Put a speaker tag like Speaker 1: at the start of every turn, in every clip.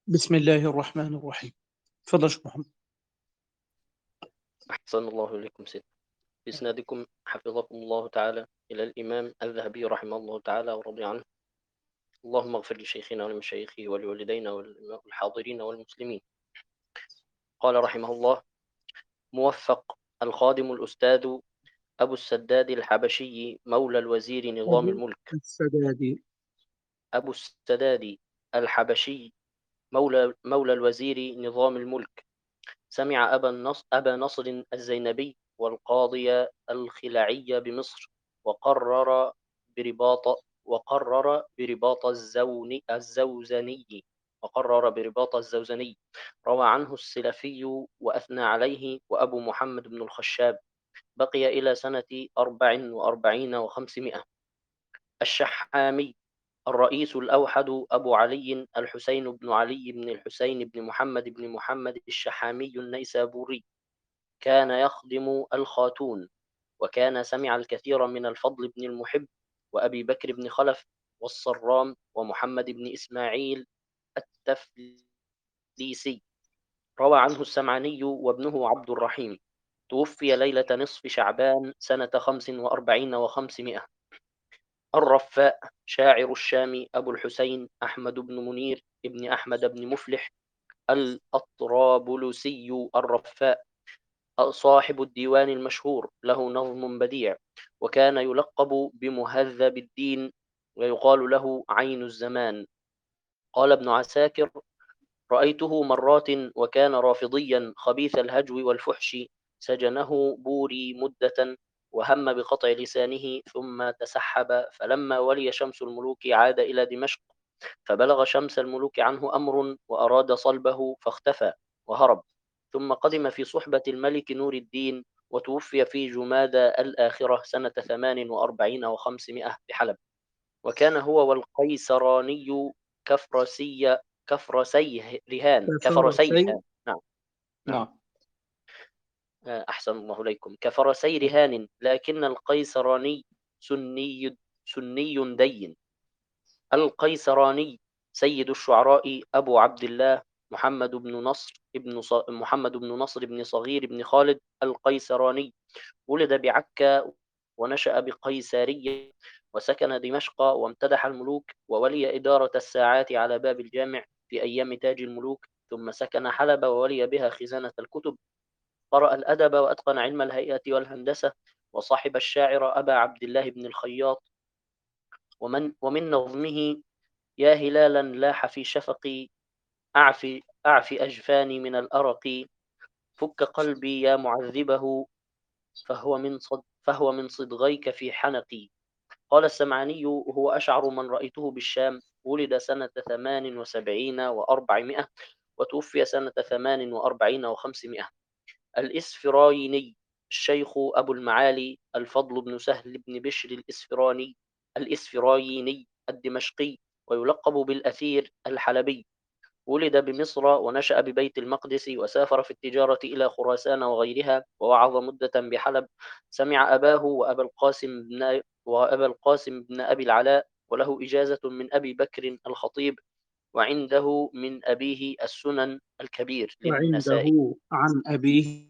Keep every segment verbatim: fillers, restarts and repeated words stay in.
Speaker 1: بسم الله الرحمن الرحيم. تفضل شيخ محمد.
Speaker 2: أحسن الله إليكم سيدي. بإسنادكم حفظكم الله تعالى إلى الإمام الذهبي رحمه الله تعالى ورضي عنه. اللهم اغفر لشيخنا ولمشايخه ولوالدينا والحاضرين والمسلمين. قال رحمه الله: موفق الخادم الأستاذ أبو السداد الحبشي مولى الوزير نظام
Speaker 1: أبو
Speaker 2: الملك.
Speaker 1: السداد.
Speaker 2: أبو السداد الحبشي مولى مولى الوزير نظام الملك. سمع أبا النصر, أبا نصر الزينبي والقاضي الخلعي بمصر، وقرر برباط وقرر برباط الزون الزوزني وقرر برباط الزوزني. روى عنه السلفي وأثنى عليه وأبو محمد بن الخشاب. بقي إلى سنة أربع وأربعين وخمسمائة. الشحامي الرئيس الأوحد أبو علي الحسين بن علي بن الحسين بن محمد بن محمد الشحامي النيسابوري، كان يخدم الخاتون، وكان سمع الكثير من الفضل بن المحب وأبي بكر بن خلف والصرام ومحمد بن إسماعيل التفليسي. روى عنه السمعاني وابنه عبد الرحيم. توفي ليلة نصف شعبان سنة خمس وأربعين وخمسمائة. الرفاء شاعر الشام أبو الحسين أحمد بن منير ابن أحمد بن مفلح الأطرابلسي الرفاء، صاحب الديوان المشهور، له نظم بديع، وكان يلقب بمهذب الدين، ويقال له عين الزمان. قال ابن عساكر: رأيته مرات وكان رافضيا خبيث الهجو والفحش، سجنه بوري مدة وهم بقطع لسانه ثم تسحب، فلما ولي شمس الملوك عاد إلى دمشق، فبلغ شمس الملوك عنه أمر وأراد صلبه فاختفى وهرب، ثم قدم في صحبة الملك نور الدين، وتوفي في جمادى الآخرة سنة ثمان وأربعين وخمسمائة بحلب. وكان هو والقيسراني كفرسي كفرسي رهان
Speaker 1: كفرسي.
Speaker 2: كفرسي نعم. نعم.
Speaker 1: نعم.
Speaker 2: أحسن الله إليكم. كفرسي رهان، لكن القيسراني سني سني دين. القيسراني سيد الشعراء أبو عبد الله محمد بن نصر ابن ص... محمد بن نصر بن صغير بن خالد القيسراني، ولد بعكا ونشأ بقيسارية، وسكن دمشق، وامتدح الملوك، وولي إدارة الساعات على باب الجامع في أيام تاج الملوك، ثم سكن حلب وولي بها خزانة الكتب. قرأ الأدب وأتقن علم الهيئة والهندسة، وصاحب الشاعر أبا عبد الله بن الخياط. ومن, ومن نظمه: يا هلالا لاح في شفقي، أعفي, أعفي أجفاني من الأرق، فك قلبي يا معذبه، فهو من, صد فهو من صدغيك في حنقي. قال السمعاني: هو أشعر من رأيته بالشام. ولد سنة ثمان وسبعين وأربعمائة، وتوفي سنة ثمان وأربعين وخمسمائة. الإسفرايني الشيخ أبو المعالي الفضل بن سهل بن بشر الإسفراني الإسفرايني الدمشقي، ويلقب بالأثير الحلبي. ولد بمصر ونشأ ببيت المقدس، وسافر في التجارة إلى خراسان وغيرها، ووعظ مدة بحلب. سمع أباه وأبا القاسم بن وأبا القاسم بن أبي العلاء، وله إجازة من أبي بكر الخطيب، وعنده من أبيه السنن الكبير للنسائي.
Speaker 1: وعنده عن أبيه.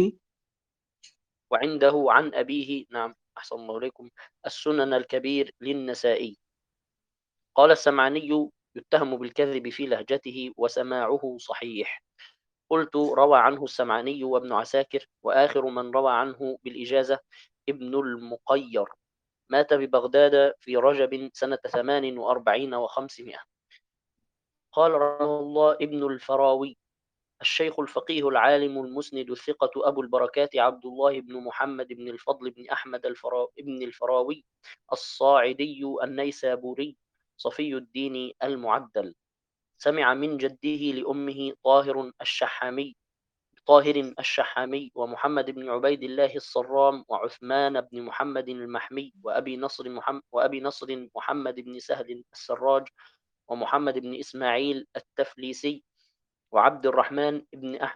Speaker 2: وعنده عن أبيه نعم أحسن الله إليكم السنن الكبير للنسائي. قال السمعاني: يتهم بالكذب في لهجته، وسماعه صحيح. قلت: روى عنه السمعاني وابن عساكر، وآخر من روى عنه بالإجازة ابن المقير، مات ببغداد في رجب سنة ثمان وأربعين وخمسمائة. قال رحمه الله: ابن الفراوي الشيخ الفقيه العالم المسند الثقة أبو البركات عبد الله بن محمد بن الفضل بن أحمد الفرا... ابن الفراوي الصاعدي النيسابوري، صفي الدين المعدل. سمع من جده لأمه طاهر الشحامي طاهر الشحامي ومحمد بن عبيد الله الصرام وعثمان بن محمد المحمي وأبي نصر محمد وأبي نصر محمد بن سهل السراج ومحمد بن إسماعيل التفليسي وعبد الرحمن بن أحمد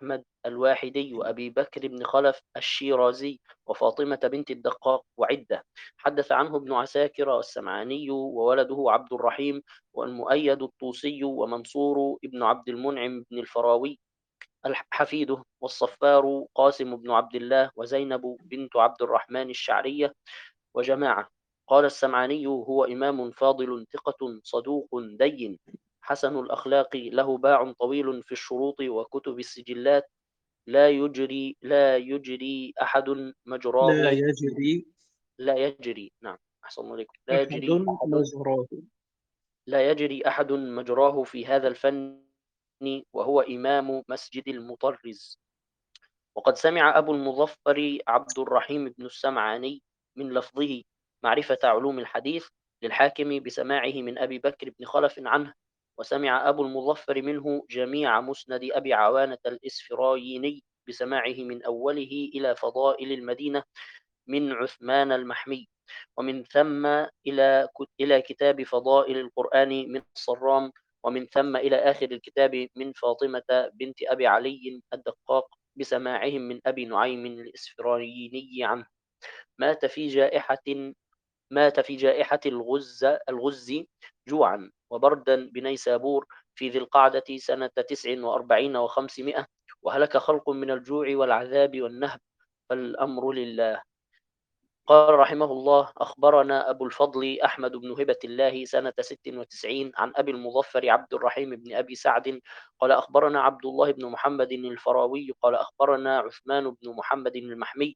Speaker 2: الواحدي وأبي بكر بن خلف الشيرازي وفاطمة بنت الدقاق وعدة. حدث عنه ابن عساكر والسمعاني وولده عبد الرحيم والمؤيد الطوسي ومنصور ابن عبد المنعم بن الفراوي حفيده، والصفار قاسم بن عبد الله وزينب بنت عبد الرحمن الشعرية وجماعة. قال السمعاني: هو إمام فاضل ثقة صدوق دين حسن الأخلاق له باع طويل في الشروط وكتب السجلات، لا يجري لا يجري أحد
Speaker 1: لا
Speaker 2: مجراه
Speaker 1: يجري
Speaker 2: لا يجري نعم أحسن الله عليكم لا
Speaker 1: أحد
Speaker 2: يجري أحد
Speaker 1: مجراه.
Speaker 2: لا يجري أحد مجراه في هذا الفن، وهو إمام مسجد المطرز. وقد سمع أبو المظفر عبد الرحيم بن السمعاني من لفظه معرفة علوم الحديث للحاكم بسماعه من أبي بكر بن خلف عنه، وسمع أبو المظفر منه جميع مسند أبي عوانة الإسفرايني بسماعه من أوله إلى فضائل المدينة من عثمان المحمي، ومن ثم إلى إلى كتاب فضائل القرآن من الصرام، ومن ثم إلى آخر الكتاب من فاطمة بنت أبي علي الدقاق بسماعهم من أبي نعيم الإسفرايني عنه. مات في جائحة مات في جائحة الغز الغز جوعا وبردا بنيسابور في ذي القعدة سنة تسع وأربعين وخمسمائة، وهلك خلق من الجوع والعذاب والنهب، فالأمر لله. قال رحمه الله: أخبرنا أبو الفضل أحمد بن هبة الله سنة ست وتسعين عن أبي المظفر عبد الرحيم بن أبي سعد قال أخبرنا عبد الله بن محمد الفراوي قال أخبرنا عثمان بن محمد المحمي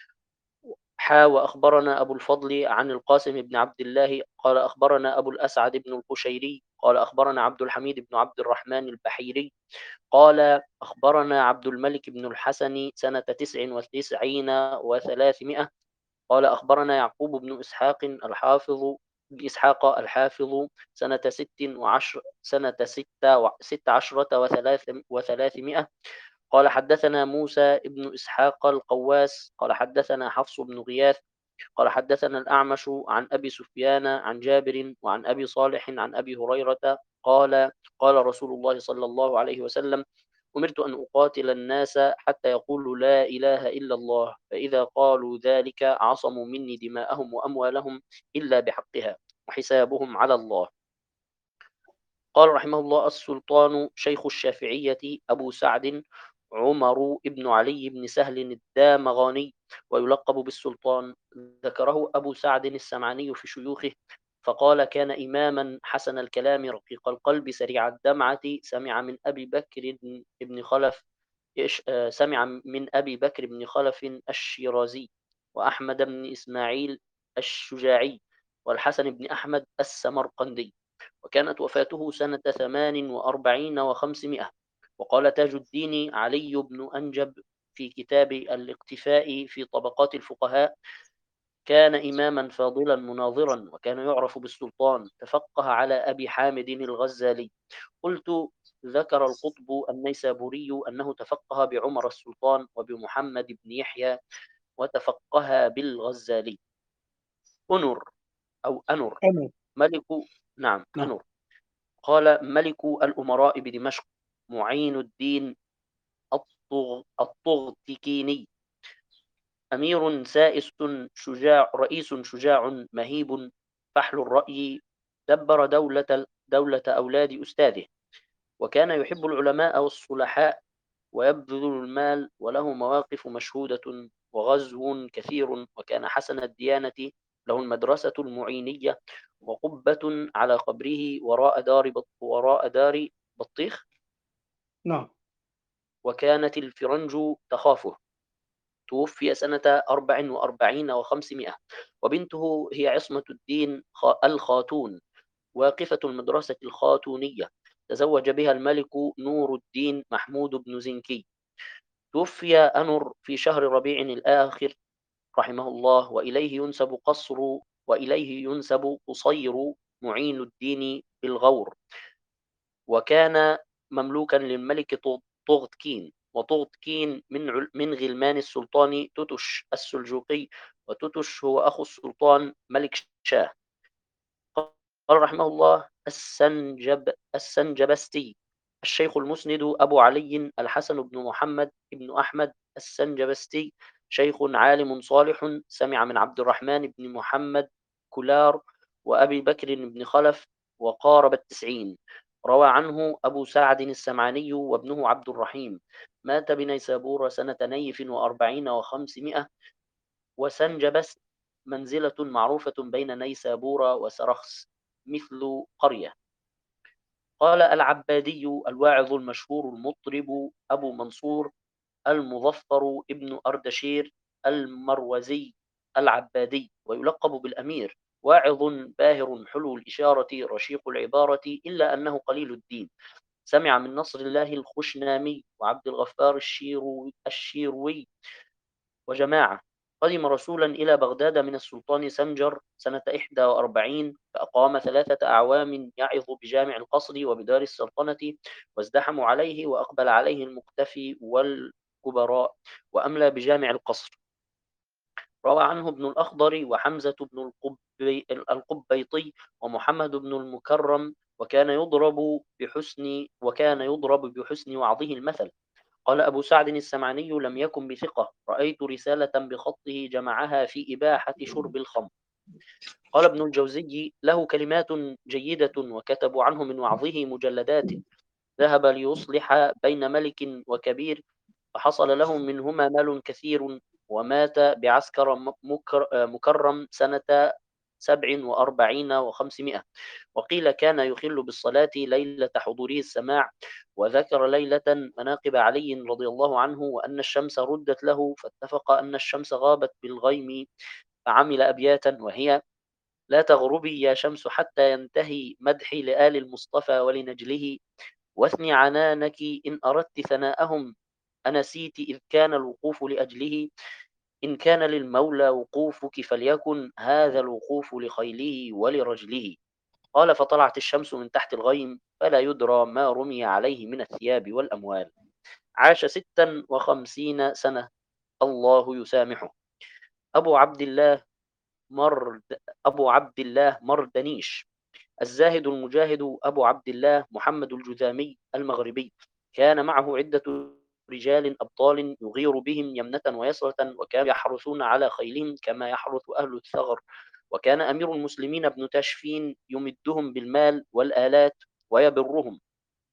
Speaker 2: حا وأخبرنا أبو الفضل عن القاسم بن عبد الله قال أخبرنا أبو الأسعد بن القشيري قال أخبرنا عبد الحميد بن عبد الرحمن البحيري قال أخبرنا عبد الملك بن الحسن سنة تسع وتسعين وثلاثمائة قال أخبرنا يعقوب بن إسحاق الحافظ بن إسحاق الحافظ سنة ست وعشر سنة ستة و- ست عشرة وثلاث وثلاثمائة قال حدثنا موسى بن إسحاق القواس قال حدثنا حفص بن غياث قال حدثنا الأعمش عن أبي سفيان عن جابر وعن أبي صالح عن أبي هريرة قال قال رسول الله صلى الله عليه وسلم: أمرت أن أقاتل الناس حتى يقولوا لا إله إلا الله، فإذا قالوا ذلك عصموا مني دماءهم وأموالهم إلا بحقها، وحسابهم على الله. قال رحمه الله: السلطان شيخ الشافعية أبو سعد عمر بن علي بن سهل الدامغاني، ويلقب بالسلطان. ذكره أبو سعد السمعاني في شيوخه فقال: كان إماما حسن الكلام رقيق القلب سريع الدمعة، سمع من أبي بكر بن خلف سمع من أبي بكر بن خلف الشيرازي وأحمد بن إسماعيل الشجاعي والحسن بن أحمد السمرقندي، وكانت وفاته سنة ثمان وأربعين وخمسمائة. وقال تاج الدين علي بن أنجب في كتاب الاقتفاء في طبقات الفقهاء: كان إماما فاضلا مناظرا، وكان يعرف بالسلطان، تفقه على أبي حامد الغزالي. قلت: ذكر القطب النيسابوري أنه تفقه بعمر السلطان وبمحمد بن يحيى وتفقه بالغزالي. أنر أو أنر
Speaker 1: أنا.
Speaker 2: ملك نعم
Speaker 1: نعم.
Speaker 2: أنر قال: ملك الأمراء بدمشق معين الدين الطغ... الطغتكيني، أمير سائس شجاع رئيس شجاع مهيب فحل الرأي، دبر دولة دولة أولاد أستاذه، وكان يحب العلماء والصلحاء ويبذل المال، وله مواقف مشهودة وغزو كثير، وكان حسن الديانة، له المدرسة المعينية وقبة على قبره وراء دار بط وراء دار بطيخ،
Speaker 1: نعم.
Speaker 2: وكانت الفرنج تخافه. توفي سنة أربع وأربعين وخمسمائة، وبنته هي عصمة الدين الخاتون واقفة المدرسة الخاتونية، تزوج بها الملك نور الدين محمود بن زنكي. توفي أنر في شهر ربيع الآخر رحمه الله، وإليه ينسب قصر وإليه ينسب قصير معين الدين بالغور، وكان مملوكا للملك طغتكين، وطغتكين من من غلمان السلطان توتش السلجوقي، وتوتش هو أخو السلطان ملك شاه. قال رحمه الله: السنجب السنجبستي الشيخ المسند أبو علي الحسن بن محمد بن أحمد السنجبستي، شيخ عالم صالح، سمع من عبد الرحمن بن محمد كلار وأبي بكر بن خلف وقارب التسعين. روى عنه أبو سعد السمعاني وابنه عبد الرحيم. مات بنيسابور سنة نيف وأربعين وخمسمائة. وسنجبست منزلة معروفة بين نيسابور وسرخس، مثل قرية. قال العبادي الواعظ المشهور المطرب أبو منصور المظفر ابن أردشير المروزي العبادي، ويلقب بالأمير، واعظ باهر حلو الإشارة رشيق العبارة، إلا أنه قليل الدين. سمع من نصر الله الخشنامي وعبد الغفار الشيروي, الشيروي وجماعة. قدم رسولا إلى بغداد من السلطان سنجر سنة إحدى وأربعين، فأقام ثلاثة أعوام يعظ بجامع القصر وبدار السلطنة، وازدحموا عليه وأقبل عليه المقتفي والكبراء، وأملى بجامع القصر. روى عنه ابن الأخضر وحمزة بن القبي القبيطي ومحمد بن المكرم، وكان يضرب بحسن وكان يضرب بحسن وعظه المثل. قال أبو سعد السمعاني: لم يكن بثقة، رأيت رسالة بخطه جمعها في إباحة شرب الخمر. قال ابن الجوزي: له كلمات جيدة، وكتبوا عنه من وعظه مجلدات. ذهب ليصلح بين ملك وكبير، فحصل له منهما مال كثير، ومات بعسكر مكرم سنة سبع وأربعين وخمسمائة. وقيل كان يخل بالصلاة ليلة حضوره السماع. وذكر ليلة مناقب علي رضي الله عنه، وأن الشمس ردت له، فاتفق أن الشمس غابت بالغيم، فعمل أبياتا، وهي: لا تغربي يا شمس حتى ينتهي مدحي لآل المصطفى ولنجله، واثني عنانك إن أردت ثناءهم، أنسيت إذ كان الوقوف لأجله، إن كان للمولى وقوفك فليكن هذا الوقوف لخيله ولرجله. قال: فطلعت الشمس من تحت الغيم، فلا يدرى ما رمي عليه من الثياب والأموال. عاش ستا وخمسين سنة، الله يسامحه. أبو عبد الله مرد أبو عبد الله مردنيش، الزاهد المجاهد أبو عبد الله محمد الجذامي المغربي، كان معه عدة رجال أبطال يغير بهم يمنة ويسرة، وكانوا يحرثون على خيلهم كما يحرث أهل الثغر. وكان أمير المسلمين ابن تاشفين يمدهم بالمال والآلات ويبرهم.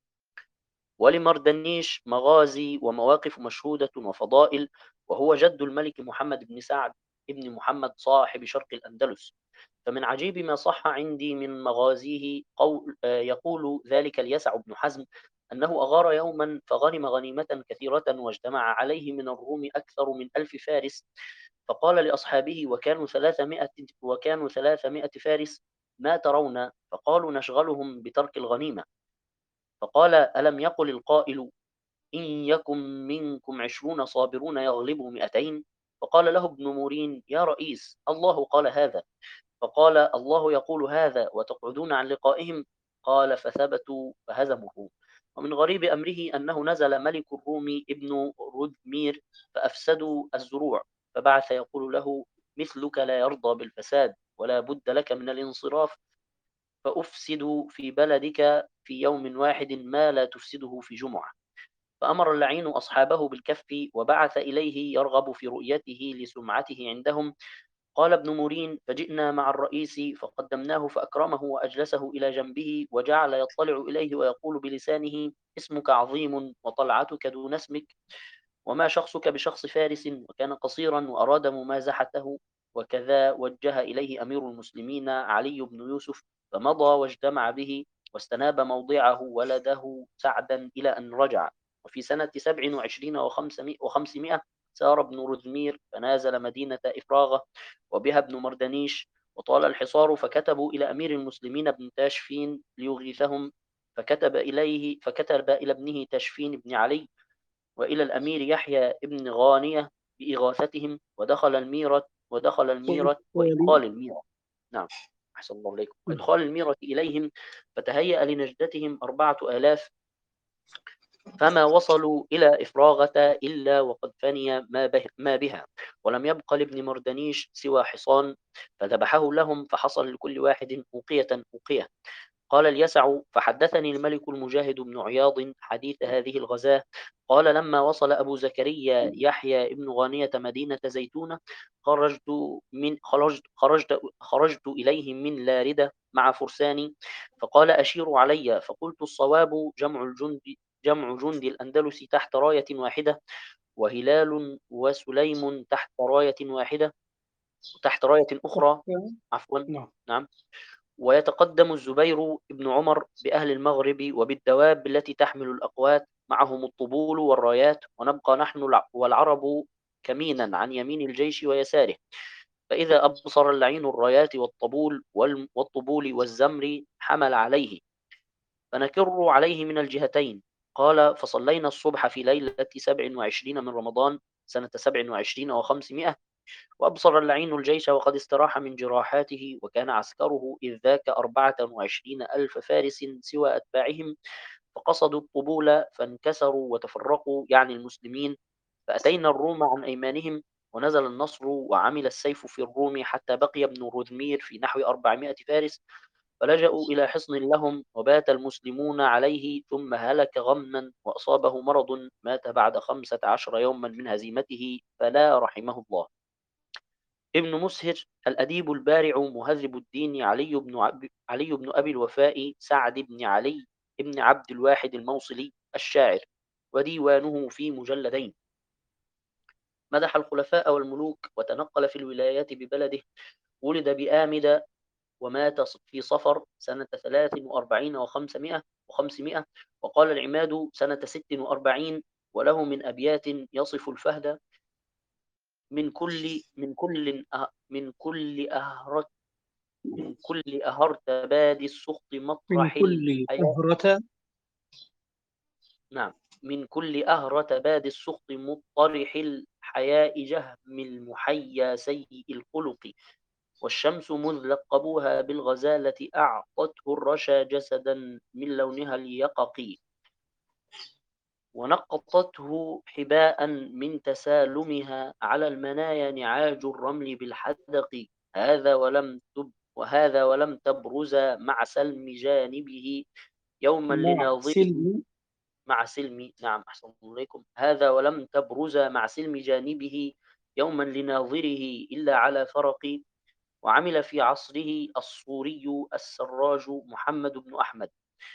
Speaker 2: ولمردنيش مغازي ومواقف مشهودة وفضائل، وهو جد الملك محمد بن سعد ابن محمد صاحب شرق الأندلس. فمن عجيب ما صح عندي من مغازيه قول آه، يقول ذلك اليسع بن حزم أنه أغار يوما فغنم غنيمة كثيرة، واجتمع عليه من الروم أكثر من ألف فارس، فقال لأصحابه وكانوا ثلاثمائة وكانوا ثلاثمائة فارس: ما ترون؟ فقالوا: نشغلهم بترك الغنيمة. فقال: ألم يقل القائل: إن يكن منكم عشرون صابرون يغلبوا مئتين؟ فقال له ابن مورين: يا رئيس، الله قال هذا. فقال: الله يقول هذا وتقعدون عن لقائهم؟ قال: فثبتوا فهزموه. ومن غريب أمره أنه نزل ملك الروم ابن رذمير فأفسدوا الزروع، فبعث يقول له: مثلك لا يرضى بالفساد، ولا بد لك من الانصراف، فأفسد في بلدك في يوم واحد ما لا تفسده في جمعة. فأمر اللعين أصحابه بالكف، وبعث إليه يرغب في رؤيته لسمعته عندهم. قال ابن مورين: فجئنا مع الرئيس فقدمناه فأكرمه وأجلسه إلى جنبه، وجعل يطلع إليه ويقول بلسانه: اسمك عظيم وطلعتك دون اسمك، وما شخصك بشخص فارس. وكان قصيرا وأراد ممازحته. وكذا وجه إليه أمير المسلمين علي بن يوسف، فمضى واجتمع به، واستناب موضعه ولده سعدا إلى أن رجع. وفي سنة سبع وعشرين وخمسمائة سار ابن رذمير فنازل مدينة إفراغة، وبها ابن مردنيش، وطال الحصار، فكتبوا إلى أمير المسلمين ابن تاشفين ليغيثهم، فكتب إليه فكتب إلى ابنه تاشفين بن علي، وإلى الأمير يحيى ابن غانية بإغاثتهم، ودخل الميرة ودخل الميرة
Speaker 1: وبالتالي
Speaker 2: وإدخال الميرة. نعم، أحسن الله إليكم. وإدخال الميرة إليهم، فتهيأ لنجدتهم أربعة آلاف، فما وصلوا إلى إفراغة إلا وقد فني ما, به ما بها، ولم يبق لابن مردنيش سوى حصان، فذبحه لهم، فحصل لكل واحد أوقية أوقية. قال اليسع: فحدثني الملك المجاهد بن عياض حديث هذه الغزاة. قال: لما وصل أبو زكريا يحيى ابن غانية مدينة زيتونة، خرجت من خرجت خرجت خرجت إليهم من لاردة مع فرساني، فقال: أشيروا علي. فقلت: الصواب جمع الجند جمع جند الأندلس تحت راية واحدة، وهلال وسليم تحت راية واحدة تحت راية أخرى. عفوا.
Speaker 1: نعم.
Speaker 2: نعم. ويتقدم الزبير بن عمر بأهل المغرب وبالدواب التي تحمل الأقوات، معهم الطبول والرايات، ونبقى نحن الع- والعرب كمينا عن يمين الجيش ويساره. فإذا أبصر اللعين الرايات والطبول والم- والطبول والزمر حمل عليه، فنكر عليه من الجهتين. قال: فصلينا الصبح في ليلة سبع وعشرين من رمضان سنة سبع وعشرين وخمسمائة، وأبصر اللعين الجيش وقد استراح من جراحاته، وكان عسكره إذ ذاك أربعة وعشرين ألف فارس سوى أتباعهم، فقصدوا الطبول فانكسروا وتفرقوا، يعني المسلمين، فأتينا الروم عن أيمانهم، ونزل النصر وعمل السيف في الروم حتى بقي ابن رذمير في نحو أربعمائة فارس، فلجأوا إلى حصن لهم، وبات المسلمون عليه، ثم هلك غما وأصابه مرض، مات بعد خمسة عشر يوما من هزيمته، فلا رحمه الله. ابن مسهر: الأديب البارع مهذب الدين علي بن عب... علي بن أبي الوفاء سعد بن علي بن عبد الواحد الموصلي الشاعر، وديوانه في مجلدين. مدح الخلفاء والملوك، وتنقل في الولايات ببلده. ولد بآمدة، ومات في صفر سنة ثلاث وأربعين وخمسمائة وخمسمائة وقال العماد سنة ست وأربعين. وله من أبيات يصف الفهد: من كل من كل أه- من كل أهرة من كل أهرت بادي السخط
Speaker 1: من
Speaker 2: مطرح
Speaker 1: كل
Speaker 2: الحياء.
Speaker 1: أهرة.
Speaker 2: نعم. من كل أهرة بادي السخط مطرح الحياء جهم المحيا سيء الخلق. والشمس مذ لقبوها بالغزالة أعطته الرشا جسدا من لونها اليقق، ونقطته حباء من تسالمها على المنايا نعاج الرمل بالحدق. هذا ولم تب وهذا ولم تبرز مع سلم جانبه يوما
Speaker 1: مع
Speaker 2: لناظره.
Speaker 1: سلم.
Speaker 2: مع سلم نعم أحسن الله إليكم. هذا ولم تبرز مع سلم جانبه يوما لناظره إلا على فرق. وعمل في عصره الصوري السراج محمد بن أحمد.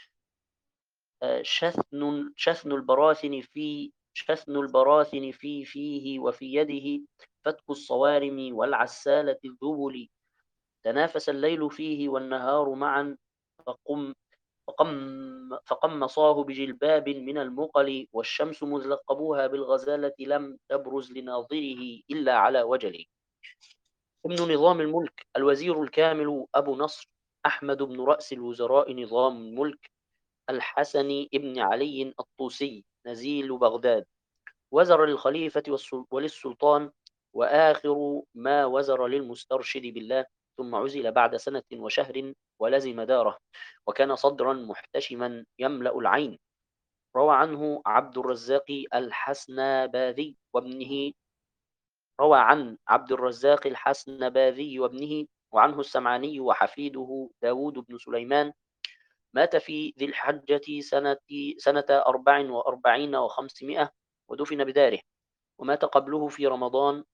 Speaker 2: آه، شثن شثن البراثن في شثن البراثن في فيه وفي يده، فتك الصوارم والعسالة الذبل. تنافس الليل فيه والنهار معا، فقم فقم فقمصاه بجلباب من المقل. والشمس مذ لقبوها بالغزالة لم تبرز لناظره إلا على وجله. ابن نظام الملك الوزير الكامل أبو نصر أحمد بن رأس الوزراء نظام الملك الحسن ابن علي الطوسي نزيل بغداد، وزر للخليفة والسل- وللسلطان، وآخر ما وزر للمسترشد بالله، ثم عزل بعد سنة وشهر ولزم داره، وكان صدرا محتشما يملأ العين. روى عنه عبد الرزاق الحسناباذي وابنه روى عن عبد الرزاق الحسنباذي وابنه، وعنه السمعاني وحفيده داود بن سليمان. مات في ذي الحجة سنة سنة أربع وأربعين وخمسمائة، ودفن بداره. ومات قبله في رمضان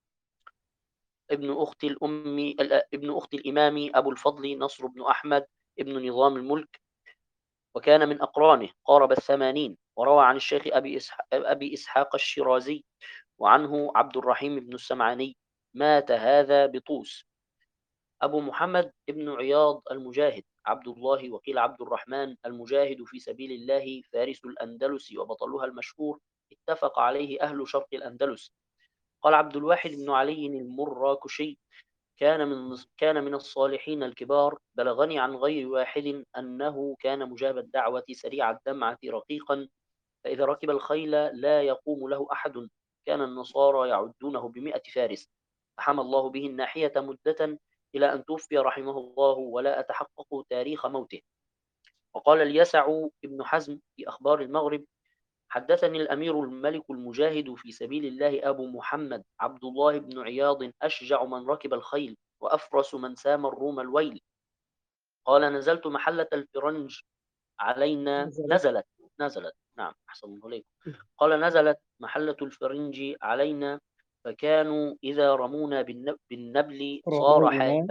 Speaker 2: ابن أخت الأم ابن أخت الإمام أبو الفضل نصر بن أحمد ابن نظام الملك، وكان من أقرانه قارب الثمانين. وروى عن الشيخ أبي إسحاق, أبي إسحاق الشيرازي، وعنه عبد الرحيم بن السمعاني. مات هذا بطوس. أبو محمد ابن عياض المجاهد عبد الله، وقيل عبد الرحمن المجاهد في سبيل الله، فارس الأندلس وبطلها المشهور، اتفق عليه أهل شرق الأندلس. قال عبد الواحد بن علي المراكشي: كان من كان من الصالحين الكبار، بلغني عن غير واحد أنه كان مجاب الدعوة سريع الدمعة رقيقا، فإذا ركب الخيل لا يقوم له أحد. كان النصارى يعدونه بمئة فارس، فحمى الله به الناحية مدة إلى أن توفي رحمه الله، ولا أتحقق تاريخ موته. وقال اليسع ابن حزم في أخبار المغرب: حدثني الأمير الملك المجاهد في سبيل الله أبو محمد عبد الله بن عياض أشجع من ركب الخيل، وأفرس من سام الروم الويل. قال نزلت محلة الفرنج علينا
Speaker 1: نزلت.
Speaker 2: نزلت نزلت نعم أحسن الله إليكم. قال نزلت محلة الفرنج علينا فكانوا إذا رمونا بالنب- بالنبل صار
Speaker 1: رمونا.
Speaker 2: حائلا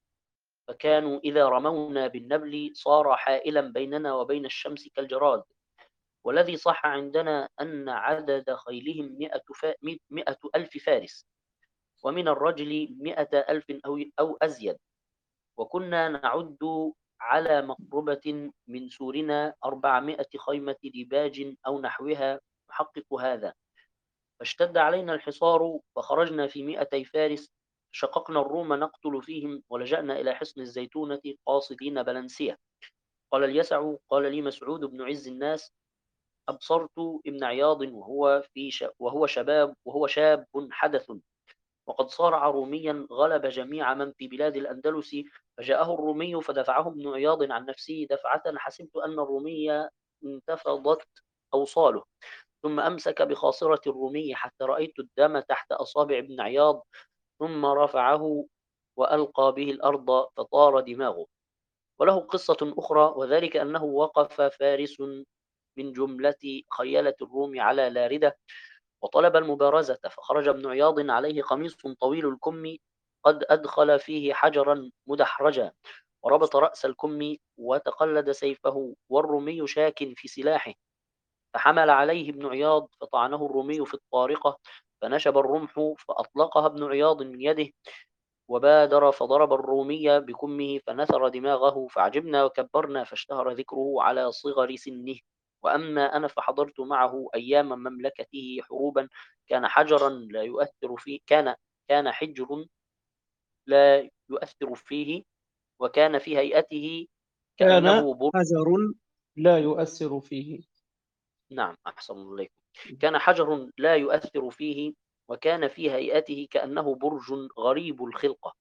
Speaker 2: فكانوا إذا رمونا بالنبل صار حائلا بيننا وبين الشمس كالجراد. والذي صح عندنا أن عدد خيلهم مئة, فا... مئة ألف فارس، ومن الرجل مئة ألف أو أو أزيد. وكنا نعد على مقربة من سورنا أربعمائة خيمة ديباج أو نحوها نحقق هذا. فاشتد علينا الحصار فخرجنا في مئتي فارس، فشققنا الروم نقتل فيهم، ولجأنا إلى حصن الزيتونة قاصدين بلنسية. قال اليسع قال لي مسعود بن عز الناس: أبصرت ابن عياض وهو في ش... وهو شباب وهو شاب حدث، وقد صارع روميا غلب جميع من في بلاد الأندلس، فجاءه الرومي فدفعه ابن عياض عن نفسه دفعة حسبت أن الرومي انتفضت أوصاله، ثم أمسك بخاصرة الرومي حتى رأيت الدم تحت أصابع ابن عياض، ثم رفعه وألقى به الأرض فطار دماغه. وله قصة أخرى، وذلك أنه وقف فارس من جملة خيالة الروم على لاردة وطلب المبارزة، فخرج ابن عياض عليه قميص طويل الكم قد أدخل فيه حجرا مدحرجا، وربط رأس الكم وتقلد سيفه، والرومي شاك في سلاحه، فحمل عليه ابن عياض فطعنه الرومي في الطارقة، فنشب الرمح فأطلقها ابن عياض من يده، وبادر فضرب الرومي بكمه فنثر دماغه، فعجبنا وكبرنا فاشتهر ذكره على صغر سنه. وأما أنا فحضرت معه أيام مملكته حروبا، كان حجرا لا يؤثر فيه كان كان حجر لا يؤثر فيه، وكان في هيئته
Speaker 1: كان
Speaker 2: كأنه بر
Speaker 1: حجر لا يؤثر فيه.
Speaker 2: نعم أحسن الله إليكم. كان حجر لا يؤثر فيه، وكان في هيئته كأنه برج غريب الخلقة.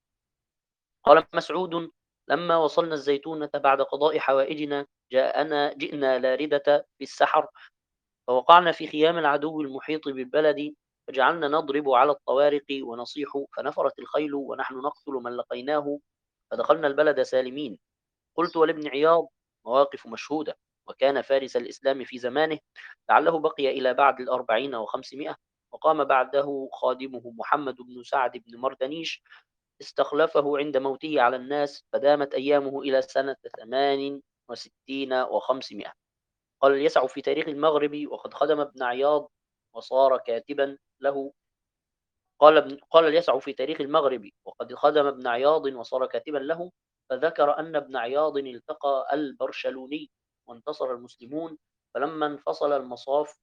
Speaker 2: قال مسعود: لما وصلنا الزيتونة بعد قضاء حوائجنا جاءنا جئنا لاردة في السحر، فوقعنا في خيام العدو المحيط بالبلد، فجعلنا نضرب على الطوارق ونصيح، فنفرت الخيل ونحن نقتل من لقيناه، فدخلنا البلد سالمين. قلت ولابن عياض: مواقف مشهودة، وكان فارس الإسلام في زمانه، لعله بقي إلى بعد الأربعين وخمسمائة، وقام بعده خادمه محمد بن سعد بن مردنيش استخلفه عند موته على الناس، فدامت أيامه إلى سنة ثمان وستين وخمسمائة. قال اليسع في تاريخ المغرب: وقد خدم ابن عياض وصار كاتبا له قال ابن قال اليسع في تاريخ المغرب: وقد خدم ابن عياض وصار كاتبا له، فذكر أن ابن عياض التقى البرشلوني وانتصر المسلمون، فلما انفصل المصاف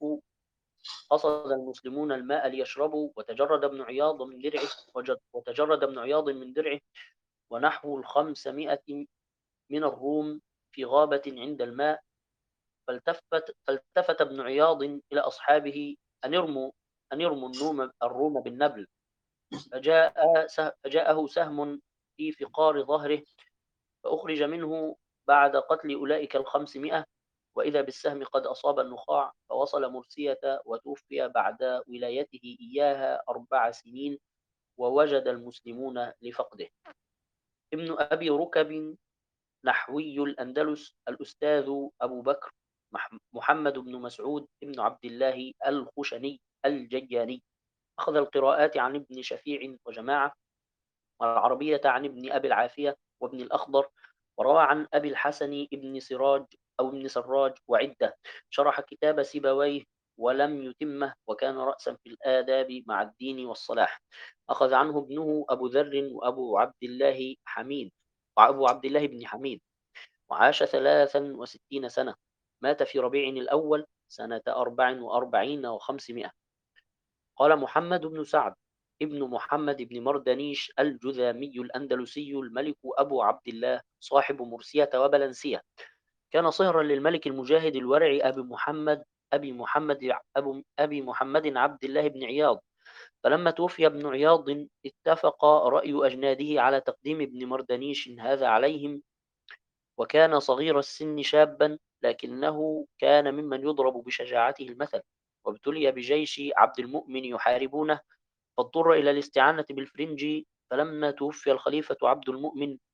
Speaker 2: قصد المسلمون الماء ليشربوا، وتجرد ابن عياض من درعه وجد- وتجرد ابن عياض من درعه ونحو الخمسمائة من الروم في غابة عند الماء، فالتفت, فالتفت ابن عياض إلى أصحابه أن يرموا أن يرموا النوم الروم بالنبل، فجاء سه فجاءه سهم في فقار ظهره، فأخرج منه بعد قتل أولئك الخمسمائة، وإذا بالسهم قد أصاب النخاع، فوصل مرسية وتوفي بعد ولايته إياها أربع سنين، ووجد المسلمون لفقده. ابن أبي ركب نحوي الأندلس الأستاذ أبو بكر محمد بن مسعود بن عبد الله الخشني الجياني، أخذ القراءات عن ابن شفيع وجماعة، والعربية عن ابن أبي العافية وابن الأخضر، وروى عن أبي الحسن ابن سراج أو ابن سراج وعدة. شرح كتاب سيبويه ولم يتمه، وكان رأسا في الآداب مع الدين والصلاح. أخذ عنه ابنه أبو ذر وأبو عبد الله حميد وأبو عبد الله بن حميد، وعاش ثلاثا وستين سنة. مات في ربيع الأول سنة أربع وأربعين وخمسمائة. قال محمد بن سعد ابن محمد بن مردنيش الجذامي الأندلسي الملك أبو عبد الله صاحب مرسية وبلنسية، كان صهرا للملك المجاهد الورع أبي محمد أبي محمد أبو أبي محمد عبد الله بن عياض. فلما توفي ابن عياض اتفق رأي أجناده على تقديم ابن مردنيش هذا عليهم، وكان صغير السن شابا، لكنه كان ممن يضرب بشجاعته المثل، وابتلي بجيش عبد المؤمن يحاربونه، فاضطر إلى الاستعانة بالفرنجي. فلما توفي الخليفة عبد المؤمن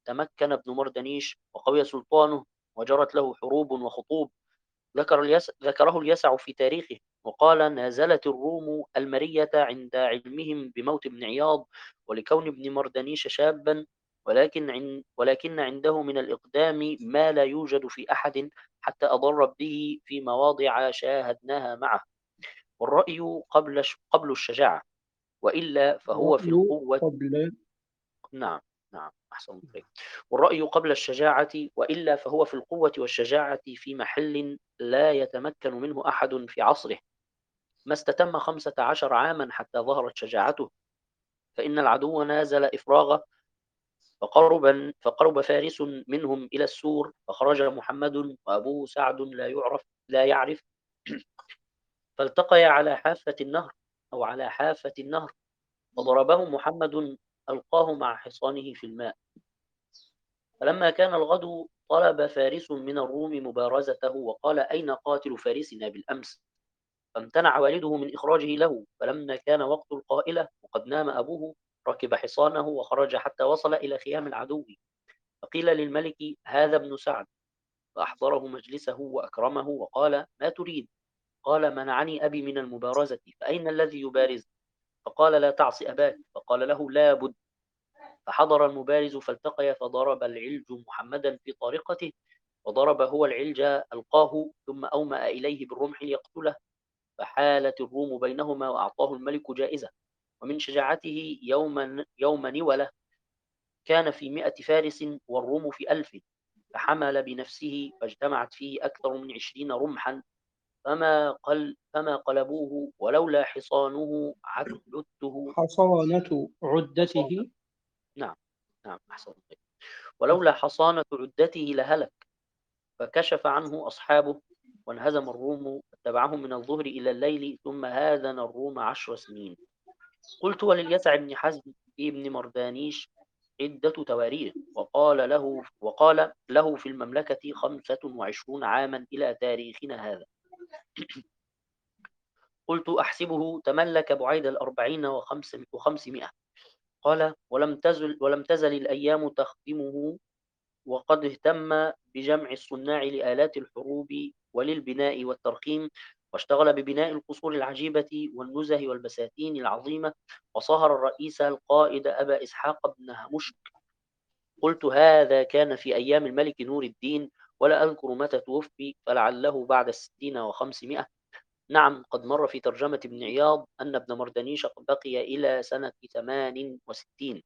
Speaker 2: تمكن ابن مردنيش وقوي سلطانه وجرت له حروب وخطوب ذكر اليس ذكره اليسع في تاريخه، وقال: نازلت الروم المرية عند علمهم بموت ابن عياض ولكون ابن مردنيش شابا، ولكن عن ولكن عنده من الإقدام ما لا يوجد في أحد، حتى أضر به في مواضع شاهدناها معه. والرأي قبل قبل الشجاعة، وإلا فهو في
Speaker 1: الرأي
Speaker 2: القوة.
Speaker 1: قبل
Speaker 2: نعم، نعم، أحسنت إليك. والرأي قبل الشجاعة، وإلا فهو في القوة والشجاعة في محل لا يتمكن منه أحد في عصره. ما استتم خمسة عشر عاما حتى ظهرت شجاعته، فإن العدو نازل إفراغه، فقرب فقرب فارس منهم إلى السور، فخرج محمد وأبوه سعد لا يعرف لا يعرف فالتقيا على حافة النهر أو على حافة النهر، فضربه محمد، ألقاه مع حصانه في الماء. فلما كان الغد طلب فارس من الروم مبارزته، وقال: أين قاتل فارسنا بالأمس؟ فامتنع والده من إخراجه له. فلما كان وقت القائلة وقد نام أبوه، ركب حصانه وخرج حتى وصل إلى خيام العدو، فقيل للملك: هذا ابن سعد. فأحضره مجلسه وأكرمه وقال: ما تريد؟ قال: منعني أبي من المبارزة، فأين الذي يبارز؟ فقال: لا تعص أباك. فقال له: لا بد. فحضر المبارز فالتقيا، فضرب العلج محمدا في طارقته، وضرب هو العلج ألقاه، ثم أومأ إليه بالرمح ليقتله، فحالت الروم بينهما، وأعطاه الملك جائزة. ومن شجاعته يوم يوم نولة كان في مئة فارس والروم في ألف، فحمل بنفسه، فاجتمعت فيه أكثر من عشرين رمحا، فما قل فما قلبوه، ولولا حصانه عدته.
Speaker 1: حصانة
Speaker 2: حصانة.
Speaker 1: عدته.
Speaker 2: نعم، نعم، أحسنت. ولولا حصانة عدته لهلك. فكشف عنه أصحابه، وانهزم الروم، فاتبعهم من الظهر إلى الليل، ثم هاذن الروم عشر سنين. قلت: ولليسع بن حزم في ابن مردانيش عدة تواريخ، وقال له وقال له في المملكة خمسة وعشرون عاما إلى تاريخنا هذا. قلت: أحسبه تملك بعيد الأربعين وخمس وخمسمائة. قال: ولم تزل ولم تزل الأيام تخدمه، وقد اهتم بجمع الصناع لآلات الحروب وللبناء والترخيم، واشتغل ببناء القصور العجيبة والنزه والبساتين العظيمة، وصهر الرئيس القائد أبا إسحاق بن هشمش. قلت: هذا كان في أيام الملك نور الدين، ولا أذكر متى توفي، فلعله بعد الستين وخمسمائة. نعم، قد مر في ترجمة ابن عياض أن ابن مردنيش قد بقي إلى سنة ثمان وستين.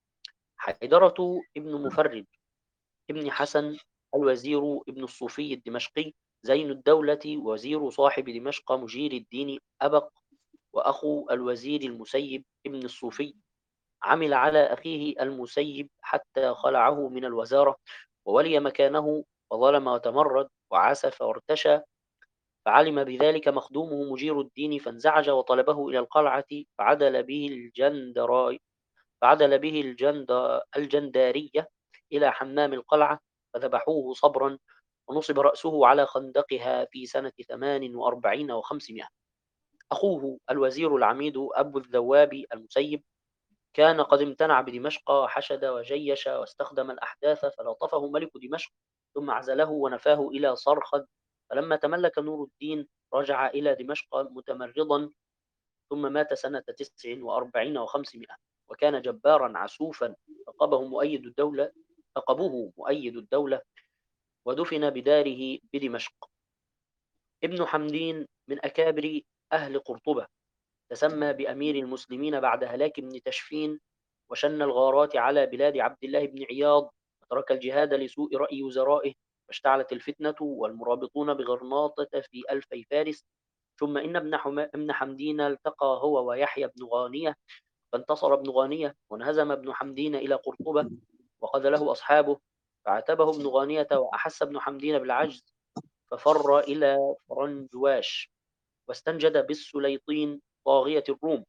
Speaker 2: حيدرة ابن مفرد ابن حسن الوزير ابن الصوفي الدمشقي زين الدولة، وزير صاحب دمشق مجير الدين أبق، وأخو الوزير المسيب ابن الصوفي، عمل على أخيه المسيب حتى خلعه من الوزارة، وولي مكانه، وظلم وتمرد وعسف وارتشى. فعلم بذلك مخدومه مجير الدين، فانزعج وطلبه إلى القلعة، فعدل به الجندراي فعدل به الجند الجندارية إلى حمام القلعة، فذبحوه صبرا، ونصب رأسه على خندقها في سنة ثمان وأربعين وخمسمائة. أخوه الوزير العميد أبو الذواب المسيب كان قد امتنع بدمشق، وحشد وجيش واستخدم الأحداث، فلطفه ملك دمشق، ثم عزله ونفاه إلى صرخد. فلما تملك نور الدين رجع إلى دمشق متمرضا، ثم مات سنة تسع وأربعين وخمسمائة، وكان جبارا عسوفا، فقبه مؤيد الدولة فقبوه مؤيد الدولة، ودفن بداره بدمشق. ابن حمدين من أكابر أهل قرطبة، تسمى بأمير المسلمين بعد هلاك ابن تشفين، وشن الغارات على بلاد عبد الله بن عياض، وترك الجهاد لسوء رأي وزرائه، فاشتعلت الفتنة والمرابطون بغرناطة في ألفي فارس. ثم إن ابن, حم... ابن حمدين التقى هو ويحيى بن غانية، فانتصر ابن غانية، وانهزم ابن حمدين إلى قرطبة، وخذله أصحابه، فعاتبه ابن غانية، وأحس ابن حمدين بالعجز، ففر إلى فرنجواش، واستنجد بالسليطين طاغية الروم،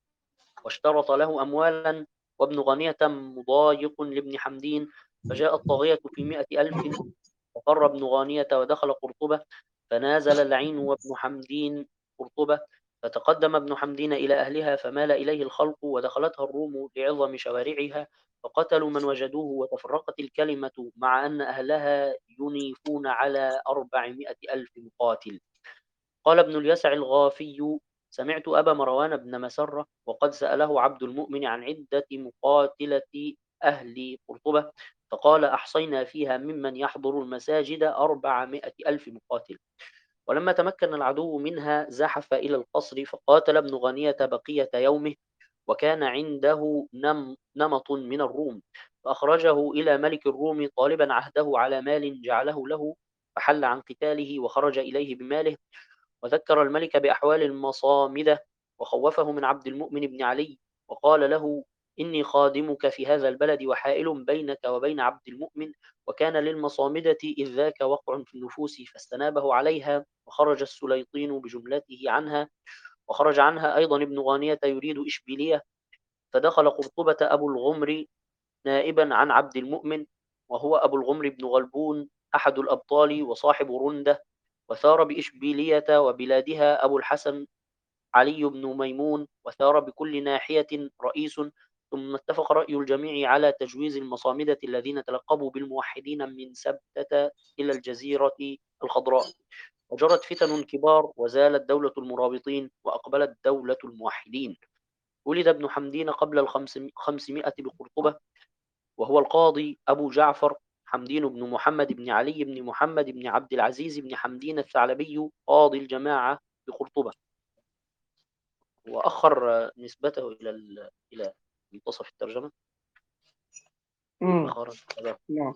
Speaker 2: واشترط له أموالا، وابن غانية مضايق لابن حمدين، فجاء الطاغية في مئة ألف، ففر ابن غانية ودخل قرطبة، فنازل العين وابن حمدين قرطبة، فتقدم ابن حمدين إلى أهلها، فمال إليه الخلق، ودخلتها الروم لعظم شوارعها، فقتلوا من وجدوه، وتفرقت الكلمة مع أن أهلها ينيفون على أربعمائة ألف مقاتل. قال ابن اليسع الغافي: سمعت أبا مروان بن مسرة وقد سأله عبد المؤمن عن عدة مقاتلة أهل قرطبة، فقال: أحصينا فيها ممن يحضر المساجد أربعمائة ألف مقاتل. ولما تمكن العدو منها زحف إلى القصر، فقاتل ابن غنية بقية يومه، وكان عنده نم نمط من الروم، فأخرجه إلى ملك الروم طالبا عهده على مال جعله له، فحل عن قتاله وخرج إليه بماله، وذكر الملك بأحوال المصامدة، وخوفه من عبد المؤمن بن علي، وقال له: إني خادمك في هذا البلد وحائل بينك وبين عبد المؤمن، وكان للمصامدة إذ ذاك وقع في النفوس، فاستنابه عليها، وخرج السليطين بجملته عنها، وخرج عنها أيضا ابن غانية يريد إشبيلية، فدخل قرطبة أبو الغمر نائبا عن عبد المؤمن، وهو أبو الغمر بن غلبون أحد الأبطال وصاحب رندة، وثار بإشبيلية وبلادها أبو الحسن علي بن ميمون، وثار بكل ناحية رئيس. ثم اتفق رأي الجميع على تجويز المصامدة الذين تلقبوا بالموحدين من سبتة إلى الجزيرة الخضراء، وجرت فتن كبار، وزالت دولة المرابطين، وأقبلت دولة الموحدين. ولد ابن حمدين قبل الخمسمائة بقرطبة، وهو القاضي أبو جعفر حمدين بن محمد بن علي بن محمد بن عبد العزيز بن حمدين الثعلبي قاضي الجماعة بقرطبة. وأخر نسبته إلى ال... إلى منتصف الترجمة.
Speaker 1: مم.
Speaker 2: أخر
Speaker 1: نعم.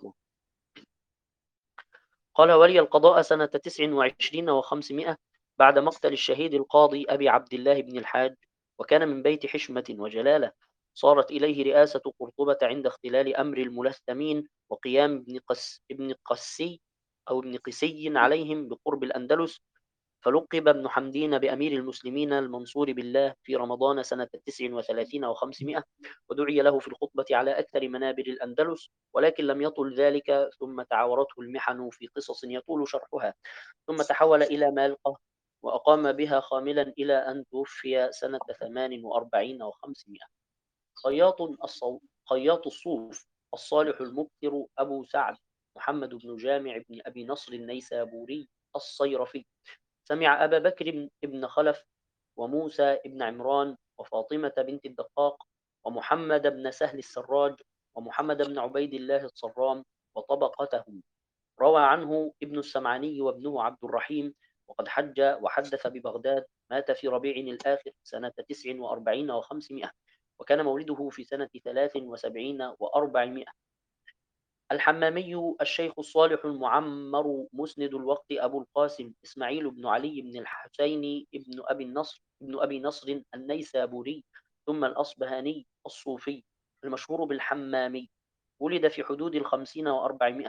Speaker 2: قال: ولي القضاء سنة تسع وعشرين وخمسمائة بعد مقتل الشهيد القاضي أبي عبد الله بن الحاج، وكان من بيت حشمة وجلالة. صارت إليه رئاسة قرطبة عند اختلال أمر الملثمين وقيام ابن قس ابن قسي أو ابن قسي عليهم بقرب الأندلس، فلقب ابن حمدين بأمير المسلمين المنصور بالله في رمضان سنة تسع وثلاثين وخمسمائة، ودعي له في الخطبة على أكثر منابر الأندلس، ولكن لم يطل ذلك، ثم تعاورته المحن في قصص يطول شرحها، ثم تحول إلى مالقة، وأقام بها خاملا إلى أن توفي سنة ثمان وأربعين وخمسمائة. خياط الصو... خياط الصوف الصالح المبكر أبو سعد محمد بن جامع بن أبي نصر النيسابوري الصيرفي، سمع أبا بكر بن خلف وموسى بن عمران وفاطمة بنت الدقاق ومحمد بن سهل السراج ومحمد بن عبيد الله الصرام وطبقتهم. روى عنه ابن السمعاني وابنه عبد الرحيم، وقد حج وحدث ببغداد. مات في ربيع الآخر سنة تسع وأربعين وخمسمائة، وكان مولده في سنة ثلاث وسبعين وأربعمائة. الحمامي الشيخ الصالح المعمر مسند الوقت أبو القاسم إسماعيل بن علي بن الحسين بن أبي النصر بن أبي نصر النيسابوري، ثم الأصبهاني الصوفي المشهور بالحمامي، ولد في حدود الخمسين وأربعمائة،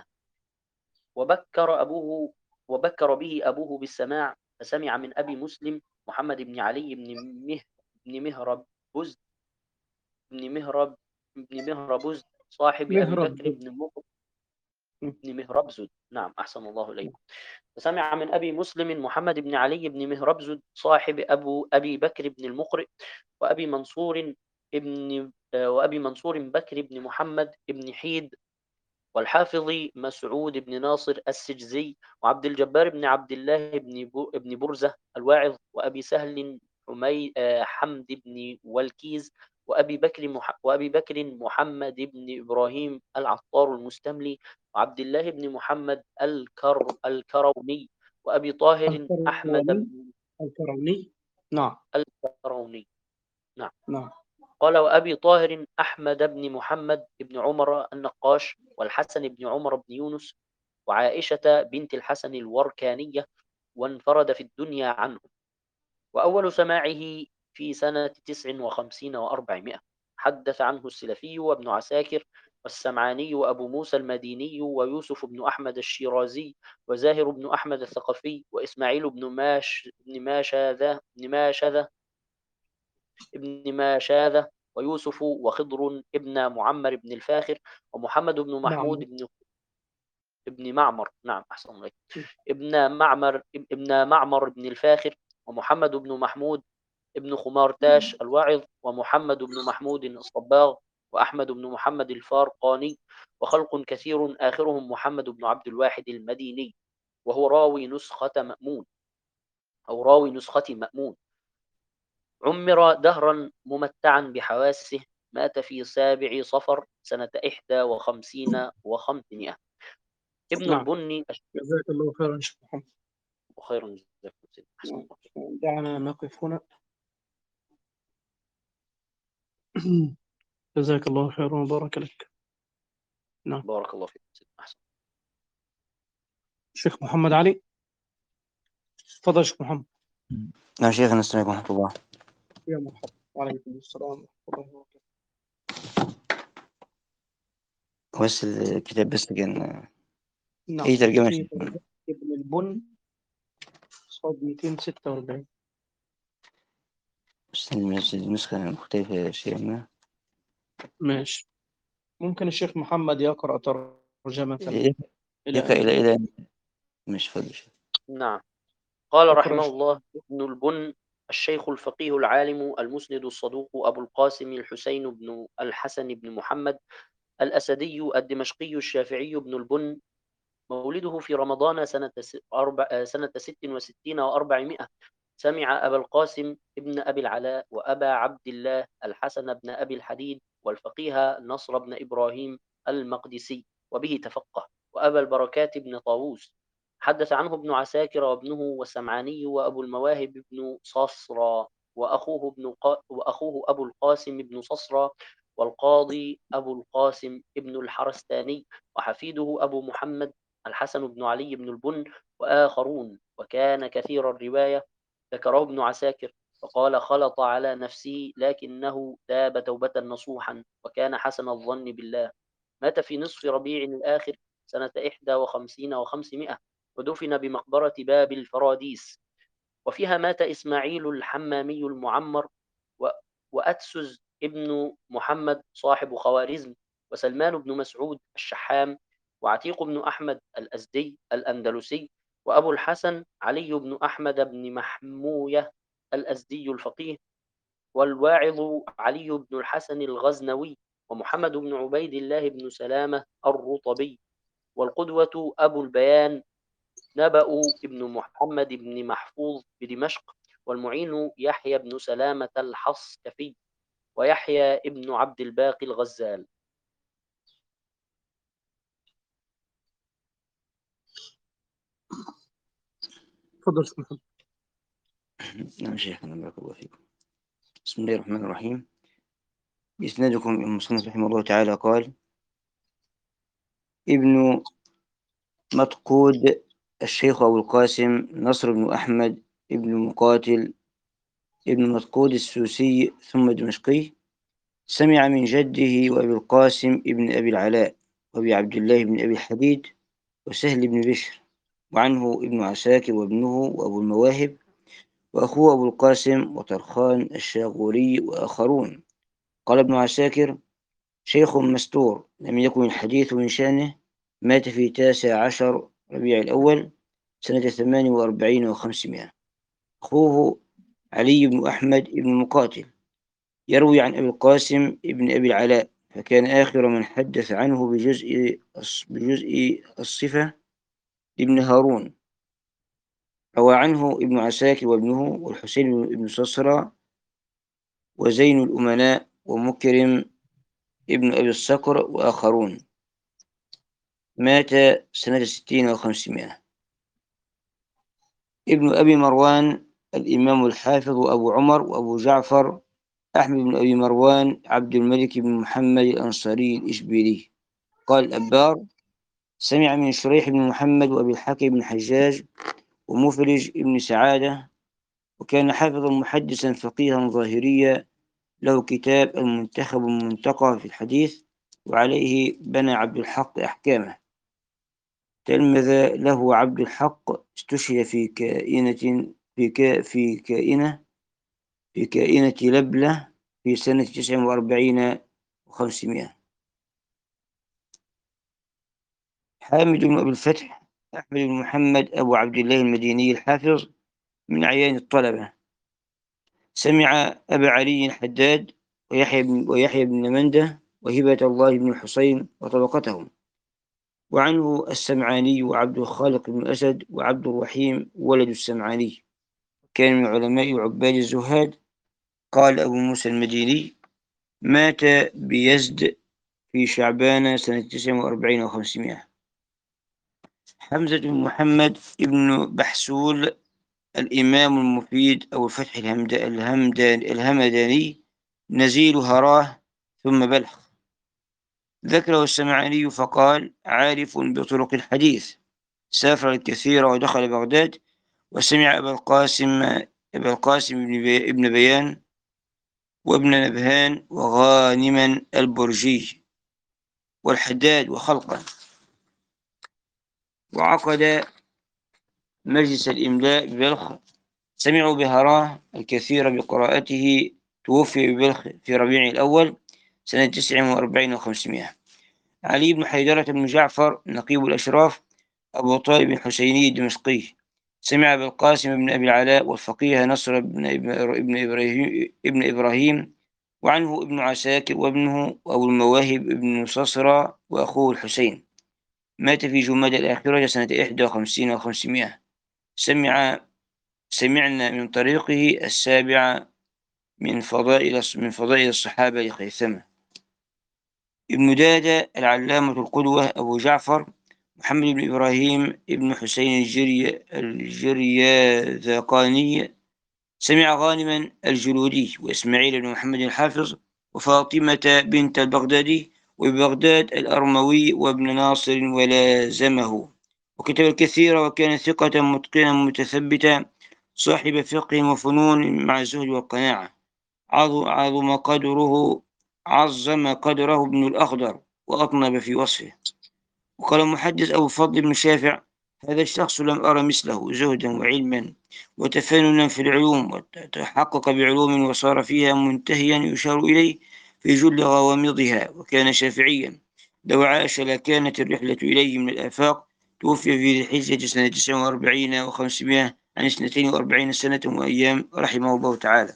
Speaker 2: وبكر أبوه وبكر به أبوه بالسماع، فسمع من أبي مسلم محمد بن علي بن مه بن مهرب بزد بن مهرب بن مهربزد صاحب أبي
Speaker 1: مهرب.
Speaker 2: بكر بن المقر بن مهربزد. نعم، أحسن الله إليكم. فسمع من أبي مسلم محمد بن علي بن مهربزد صاحب أبو أبي بكر بن المقرئ، وأبي منصور ابن وأبي منصور بكر بن محمد بن حيد، والحافظ مسعود بن ناصر السجزي، وعبد الجبار بن عبد الله بن بن برزة الواعظ، وأبي سهل حمي حمد بن والكيز، وأبي بكر مح... وأبي بكر محمد بن إبراهيم العطار المستملي، وعبد الله بن محمد الكر الكروني، وأبي طاهر أحمد
Speaker 1: الكروني.
Speaker 2: بن
Speaker 1: الكروني. نعم.
Speaker 2: الكروني. نعم.
Speaker 1: نعم.
Speaker 2: قال: وأبي طاهر أحمد بن محمد بن عمر النقاش، والحسن بن عمر بن يونس، وعائشة بنت الحسن الوركانية، وانفرد في الدنيا عنه. وأول سماعه في سنة تسع وخمسين وأربعمائة، حدث عنه السلفي وابن عساكر والسمعاني وأبو موسى المديني ويوسف بن أحمد الشيرازي وزاهر بن أحمد الثقفي وإسماعيل بن ماش بن ماشاذة بن ماشذة ابن ماشاذة ويوسف وخضر ابن معمر بن الفاخر ومحمد بن محمود
Speaker 1: نعم.
Speaker 2: بن ابن معمر. نعم، أحسن الله. ابن معمر ابن معمر بن الفاخر، ومحمد بن محمود ابن خمارتاش الواعظ، ومحمد بن محمود الصباغ، وأحمد بن محمد الفارقاني، وخلق كثير آخرهم محمد بن عبد الواحد المديني، وهو راوي نسخة مأمون أو راوي نسخة مأمون. عمر دهرا ممتعا بحواسه، مات في سابع صفر سنة إحدى وخمسين وخمسمائة. ابن
Speaker 1: نعم.
Speaker 2: البني
Speaker 1: جزاك الله خيرا شيخ محمد.
Speaker 2: وخير جزاكم سيدنا. أحسن
Speaker 1: نعم.
Speaker 2: الله فيك.
Speaker 1: دعنا نقف هنا. جزاك الله خيرا وبارك لك. نعم.
Speaker 2: بارك الله فيك سيدنا. أحسن.
Speaker 1: شيخ محمد علي، تفضل شيخ محمد.
Speaker 3: نعم شيخنا، السلام عليكم ورحمة الله.
Speaker 1: يا مرحبا. وعليكم السلام ورحمة الله وبركاته.
Speaker 3: بس الكتاب بس كان
Speaker 1: نعم.
Speaker 3: أي ترجمة
Speaker 1: في
Speaker 3: شيخنا؟
Speaker 1: ابن البن صاد مئتين وستة وأربعين.
Speaker 3: بس النسخة مختلفة يا شيخنا.
Speaker 1: ماشي. ممكن الشيخ محمد يقرأ ترجمة
Speaker 3: يقرأ إلى إلى مش فاضي.
Speaker 2: نعم. قال
Speaker 1: اقرأ
Speaker 2: رحمه
Speaker 1: شيخ.
Speaker 2: الله: ابن البن الشيخ الفقيه العالم المسند الصدوق أبو القاسم الحسين بن الحسن بن محمد الأسدي الدمشقي الشافعي بن البن، مولده في رمضان سنة س- أربع سنة ست وستين وأربعمائة. سمع أبا القاسم ابن أبي العلاء وأبا عبد الله الحسن بن أبي الحديد والفقيه نصر بن إبراهيم المقدسي، وبه تفقه، وأبا البركات بن طاووس. حدث عنه ابن عساكر وابنه والسمعاني وأبو المواهب بن صصرى، وأخوه, ابن قا... وأخوه أبو القاسم بن صصرى، والقاضي أبو القاسم ابن الحرستاني، وحفيده أبو محمد الحسن بن علي بن البن، وآخرون. وكان كثير الرواية. ذكره ابن عساكر فقال: خلط على نفسه لكنه تاب توبة نصوحا، وكان حسن الظن بالله. مات في نصف ربيع الآخر سنة إحدى وخمسين وخمسمائة، ودفن بمقبرة باب الفراديس. وفيها مات إسماعيل الحمامي المعمر، و... وأتسز ابن محمد صاحب خوارزم، وسلمان بن مسعود الشحام، وعتيق بن أحمد الأزدي الأندلسي، وأبو الحسن علي بن أحمد بن محموية الأزدي الفقيه، والواعظ علي بن الحسن الغزنوي، ومحمد بن عبيد الله بن سلامة الرطبي، والقدوة أبو البيان نبأ ابن محمد بن محفوظ بدمشق، والمعين يحيى بن سلامة الحصكفي، ويحيى ابن عبد الباقي الغزال.
Speaker 1: تفضل شيخ محمد.
Speaker 3: نعم شيخنا، بارك الله فيكم. بسم الله الرحمن الرحيم. إسنادكم المصنف رحمه الله تعالى قال: ابن مطقود الشيخ أبو القاسم نصر بن أحمد ابن مقاتل ابن مطقود السوسي ثم دمشقي، سمع من جده وأبي القاسم ابن أبي العلاء وأبي عبد الله بن أبي الحديد وسهل بن بشر، وعنه ابن عساكر وابنه وأبو المواهب وأخوه أبو القاسم وطرخان الشاغوري وآخرون. قال ابن عساكر: شيخ مستور لم يكن الحديث من شأنه، مات في تاسع عشر ربيع الأول سنة ثمان وأربعين وخمسمائة. أخوه علي بن أحمد بن مقاتل يروي عن أبي القاسم ابن أبي العلاء، فكان آخر من حدث عنه بجزء بجزء الصفة ابن هارون. روى عنه ابن عساكر وابنه والحسين بن صصرى وزين الأمناء ومكرم ابن أبي الصقر وآخرون. مات سنة ستين وخمسمائة. ابن أبي مروان الإمام الحافظ أبو عمر وأبو جعفر أحمد بن أبي مروان عبد الملك بن محمد الأنصاري الإشبيلي. قال الأبار: سمع من شريح بن محمد وأبي الحكم بن حجاج ومفرج بن سعادة، وكان حافظا محدثا فقيها ظاهريا، له كتاب المنتخب المنتقى في الحديث، وعليه بنى عبد الحق أحكامه. تلمذ له عبد الحق، استشهد في كائنة في كا في كائنة في كائنة لبلة في سنة تسع وأربعين وخمسمائة. حامد بن أبي الفتح أحمد بن محمد أبو عبد الله المديني الحافظ من أعيان الطلبة، سمع أبا علي الحداد ويحيى بن, ويحيى بن منده وهبة الله بن الحسين وطبقتهم. وعنه السمعاني وعبد الخالق بن أسد وعبد الرحيم ولد السمعاني، كان من علماء وعباد الزهاد. قال أبو موسى المديني: مات بيزد في شعبان سنة تسع وأربعين وخمسمائة. حمزة بن محمد بن بحسول الإمام المفيد أو الفتح الهمد الهمدان الهمداني، نزيل هراه ثم بلخ. ذكره السمعاني فقال: عارف بطرق الحديث، سافر الكثير ودخل بغداد، وسمع أبا القاسم أبا القاسم ابن بيان وابن نبهان وغانما البرجي والحداد وخلقا. وعقد مجلس الإملاء ببلخ، سمعوا بهراه الكثير بقراءته. توفي ببلخ في ربيع الأول سنة تسع وأربعين وخمسمائة. علي بن حيدرة بن جعفر نقيب الأشراف أبو طالب الحسيني الدمشقي، سمع بالقاسم بن أبي العلاء والفقيه نصر بن ابن إبراهيم ابن إبراهيم وعنه ابن عساكر وابنه أبو المواهب ابن نصصرة وأخوه الحسين. مات في جماد الآخرة سنة إحدى وخمسين وخمسمائة. سمع سمعنا من طريقه السابعة من فضائل من فضائل الصحابة لخيثمة. ابن دادة العلامة القدوة أبو جعفر محمد بن إبراهيم ابن حسين الجري الجرياذقاني، سمع غانما الجلودي وإسماعيل بن محمد الحافظ وفاطمة بنت البغدادي وبغداد الأرموي وابن ناصر ولازمه، وكتب الكثير، وكان ثقة متقنا متثبتا صاحب فقه وفنون مع الزهد والقناعة. عظم قدره عظم قدره ابن الأخضر وأطنب في وصفه. وقال المحدث أبو الفضل بن شافع: هذا الشخص لم أرى مثله زهدا وعلما وتفننا في العلوم، وتحقق بعلوم وصار فيها منتهيا يشار إليه في جل غوامضها، وكان شافعيا. لو عاش لكانت الرحلة إليه من الآفاق. توفي في ذي الحجة سنة تسع وأربعين وخمسمائة عن اثنتين وأربعين سنة وأيام، رحمه الله تعالى.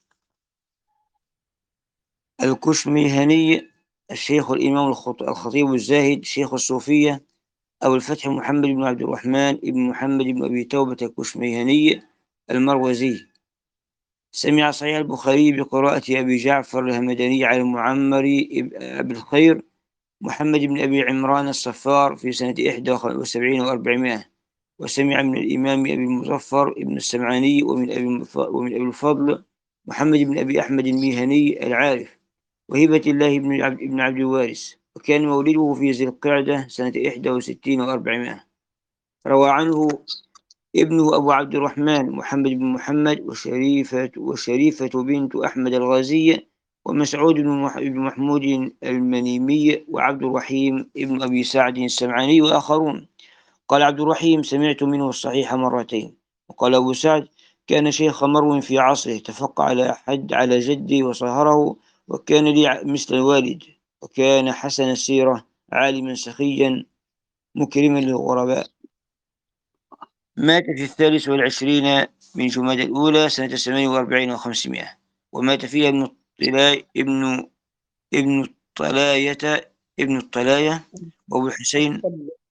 Speaker 3: الكشميهني الشيخ الإمام الخطيب الزاهد شيخ الصوفية أبو الفتح محمد بن عبد الرحمن بن محمد بن أبي توبة الكشميهني المروزي، سمع صحيح البخاري بقراءة أبي جعفر الهمداني على المعمر أبي الخير محمد بن أبي عمران الصفار في سنة إحدى وسبعين وأربعمائة. وسمع من الإمام أبي المظفر بن السمعاني ومن أبي ومن أبي الفضل محمد بن أبي أحمد الميهني العارف وهبة الله بن عبد بن عبد الوارث، وكان مولده في ذي القعدة سنة إحدى وستين وأربعمائة. روى عنه ابنه أبو عبد الرحمن محمد بن محمد وشريفة وشريفة بنت أحمد الغازية ومسعود بن محمود المنيمي وعبد الرحيم ابن أبي سعد السمعاني وآخرون. قال عبد الرحيم: سمعت منه الصحيح مرتين. وقال أبو سعد: كان شيخ مرو في عصره، تفقع على حد على جدي وصهره، وكان لي مثل الوالد، وكان حسن السيرة، عالما سخيا مكرما للغرباء. مات في الثالث والعشرين من جماد الأولى سنة ثمانية وأربعين وخمسمائة. ومات فيها ابن الطلاية ابن ابن الطلاية ابن الطلاية وأبو الحسين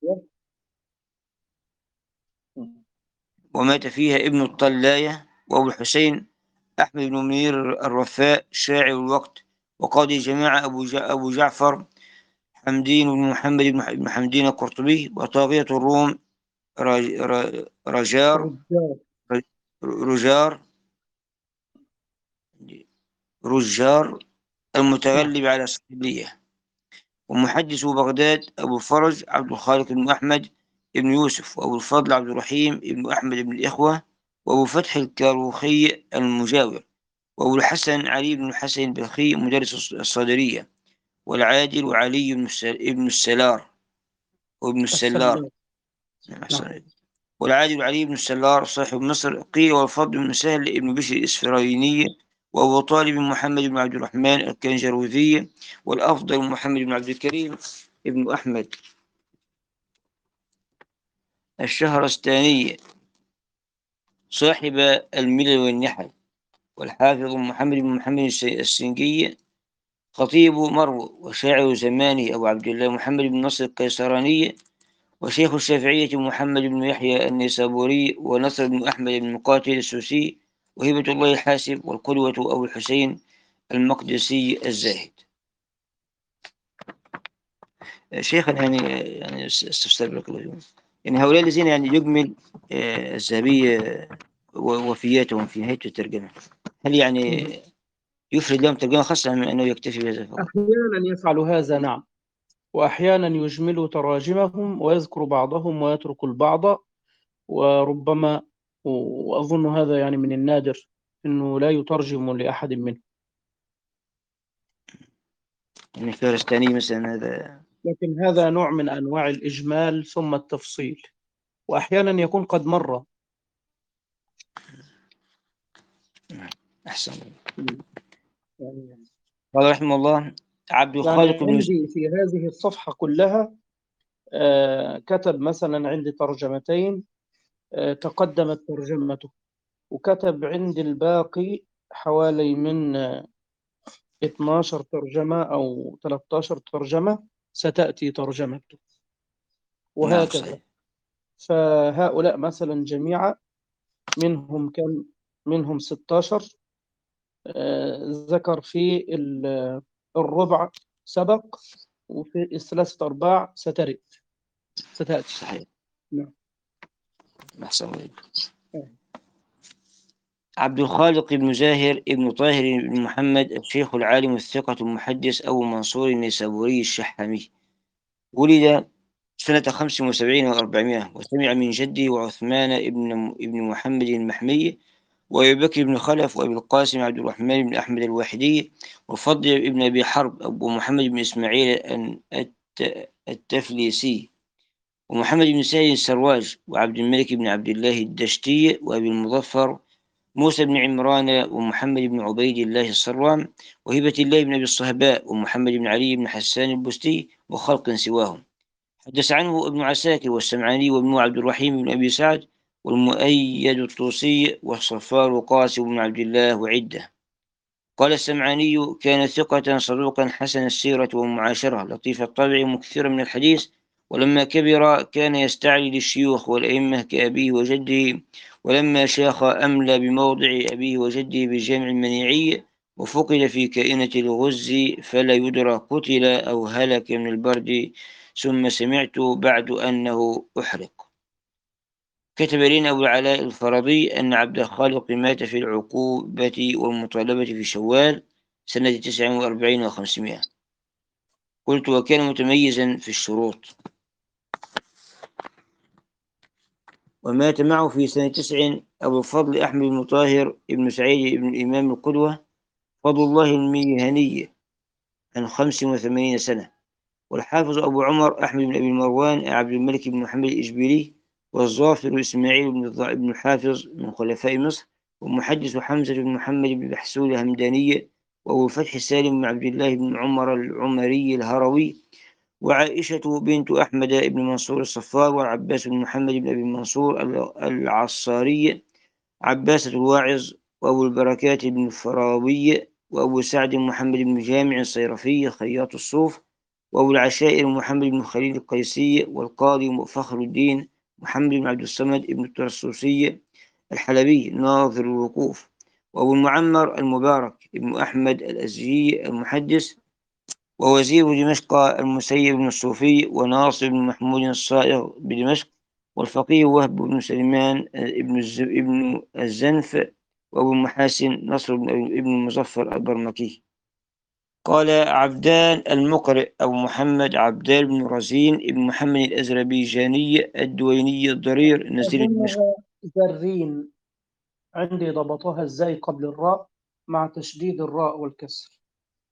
Speaker 3: ومات فيها ابن الطلاية وأبو الحسين أحمد بن منير الرفاء شاعر الوقت وقاضي الجماعة أبو, جع أبو جعفر حمدين بن محمد بن حمدين القرطبي، وطاغية الروم رجار رجار رجار المتغلب على الصقلية. ومحدث بغداد أبو الفرج عبد الخالق بن أحمد بن يوسف، وأبو الفضل عبد الرحيم بن أحمد بن الإخوة، وأبو فتح الكاروخي المجاور، وأبو الحسن علي بن الحسن البلخي مدرس الصدرية، والعادل وعلي بن السلار وابن السلار والعادل علي بن السلار صاحب مصر قيل، والفضل بن سهل ابن بشر الإسفرايني، وأبو طالب محمد بن عبد الرحمن الكنجروذي، والأفضل محمد بن عبد الكريم ابن أحمد الشهرستاني صاحب الملل والنحل، والحافظ محمد بن محمد السنجي خطيب مرو وشاعر زمانه أبو عبد الله محمد بن نصر القيسراني، وشيخ الشافعية محمد بن يحيى النيسابوري، ونصر بن أحمد بن مقاتل السوسي، وهبة الله الحاسب، والقدوة أبو الحسين المقدسي الزاهد. شيخنا يعني يعني استفسر لك الله، يعني هؤلاء الذين يعني يجمل آه، الذهبية ووفياتهم في نهاية الترجمة، هل يعني يفرد لهم ترجمة خاصة من أنه يكتفي بهذا فقط؟
Speaker 1: أحيانا يفعل هذا، نعم، وأحيانا يجمل تراجمهم ويذكر بعضهم ويترك البعض، وربما، وأظن هذا يعني من النادر أنه لا يترجم لأحد منهم،
Speaker 3: يعني فارستاني مثلا هذا.
Speaker 1: لكن هذا نوع من أنواع الإجمال ثم التفصيل، وأحيانا يكون قد مر.
Speaker 3: أحسن.
Speaker 1: يعني
Speaker 3: قال رحمه الله: عبد
Speaker 1: يعني
Speaker 3: الخالق بن
Speaker 1: عندي في هذه الصفحة كلها آه، كتب مثلا عندي ترجمتين آه، تقدمت ترجمته، وكتب عندي الباقي حوالي من آه، اثناشر ترجمة أو ثلاثة عشر ترجمة ستأتي ترجمته،
Speaker 3: نعم
Speaker 1: وهكذا.
Speaker 3: صحيح.
Speaker 1: فهؤلاء مثلا جميعا منهم كم منهم ستة عشر آه، ذكر في ال- الربع سبق، وفي الثلاثة أرباع سترد ستأتي.
Speaker 3: صحيح.
Speaker 1: نعم.
Speaker 3: أحسن عليك.
Speaker 1: آه.
Speaker 3: عبد الخالق بن زاهر بن طاهر بن محمد الشيخ العالم الثقة المحدث أبو منصور النيسابوري الشحامي، ولد سنة خمس وسبعين وأربعمائة، وسمع من جده وعثمان بن ابن محمد المحمي، وأبي بكر بن خلف، وأبي القاسم عبد الرحمن بن أحمد الواحدي، وفضل بن أبي حرب، أبو محمد بن إسماعيل الت- التفليسي، ومحمد بن سعيد السرواج، وعبد الملك بن عبد الله الدشتي، وأبي المظفر موسى بن عمران، ومحمد بن عبيد الله الصروام، وهبة الله بن أبي الصهباء، ومحمد بن علي بن حسان البستي، وخلق سواهم. حدث عنه ابن عساكر والسمعاني وابن عبد الرحيم بن أبي سعد والمؤيد الطوسي والصفار قاسم بن عبد الله وعدة. قال السمعاني: كان ثقة صدوقا حسن السيرة والمعاشرة، لطيف الطبع مكثرا من الحديث، ولما كبر كان يستعلي للشيوخ والأئمة كأبيه وجده، ولما شاخ أملى بموضع أبيه وجده بالجامع المنيعي، وفقد في كائنة الغز فلا يدرى قتل أو هلك من البرد، ثم سمعت بعد أنه أحرق. كتب لنا أبو العلاء الفرضي أن عبد الخالق مات في العقوبة والمطالبة في شوال سنة تسع وأربعين وخمسمائة. قلت: وكان متميزا في الشروط. ومات معه في سنة تسع أبو الفضل أحمد بن طاهر بن سعيد بن الإمام القدوة فضل الله الميهني عن خمس وثمانين سنة، والحافظ أبو عمر أحمد بن أبي مروان عبد الملك بن محمد الإجبيلي، والظافر إسماعيل بن بن الحافظ من خلفاء مصر، ومحدث حمزة بن محمد بن بحسول الهمداني، وأبو الفتح سالم بن عبد الله بن عمر العمري الهروي، وعائشة بنت أحمد بن منصور الصفار، والعباس بن محمد بن أبي منصور العصاري عباسة الواعظ، وأبو البركات بن الفراوي، وأبو سعد محمد بن جامع الصيرفي خياط الصوف، وأبو العشائر محمد بن خليل القيسي، والقاضي فخر الدين محمد بن عبد الصمد بن الترسوسي الحلبي ناظر الوقوف، وأبو المعمر المبارك بن أحمد الأزجي المحدث، ووزير دمشق المسيب بن الصوفي، وناصر بن محمود الصائغ بدمشق، والفقيه وهب بن سليمان ابن ابن الزنف، وأبو المحاسن نصر بن ابن المظفر البرمكي. قال عبدان المقرئ أبو محمد عبدان بن رزين ابن محمد الأزربيجاني الدويني الضرير نزيل دمشق.
Speaker 1: أظنها زرين، عندي ضبطها ازاي قبل الراء مع تشديد الراء والكسر.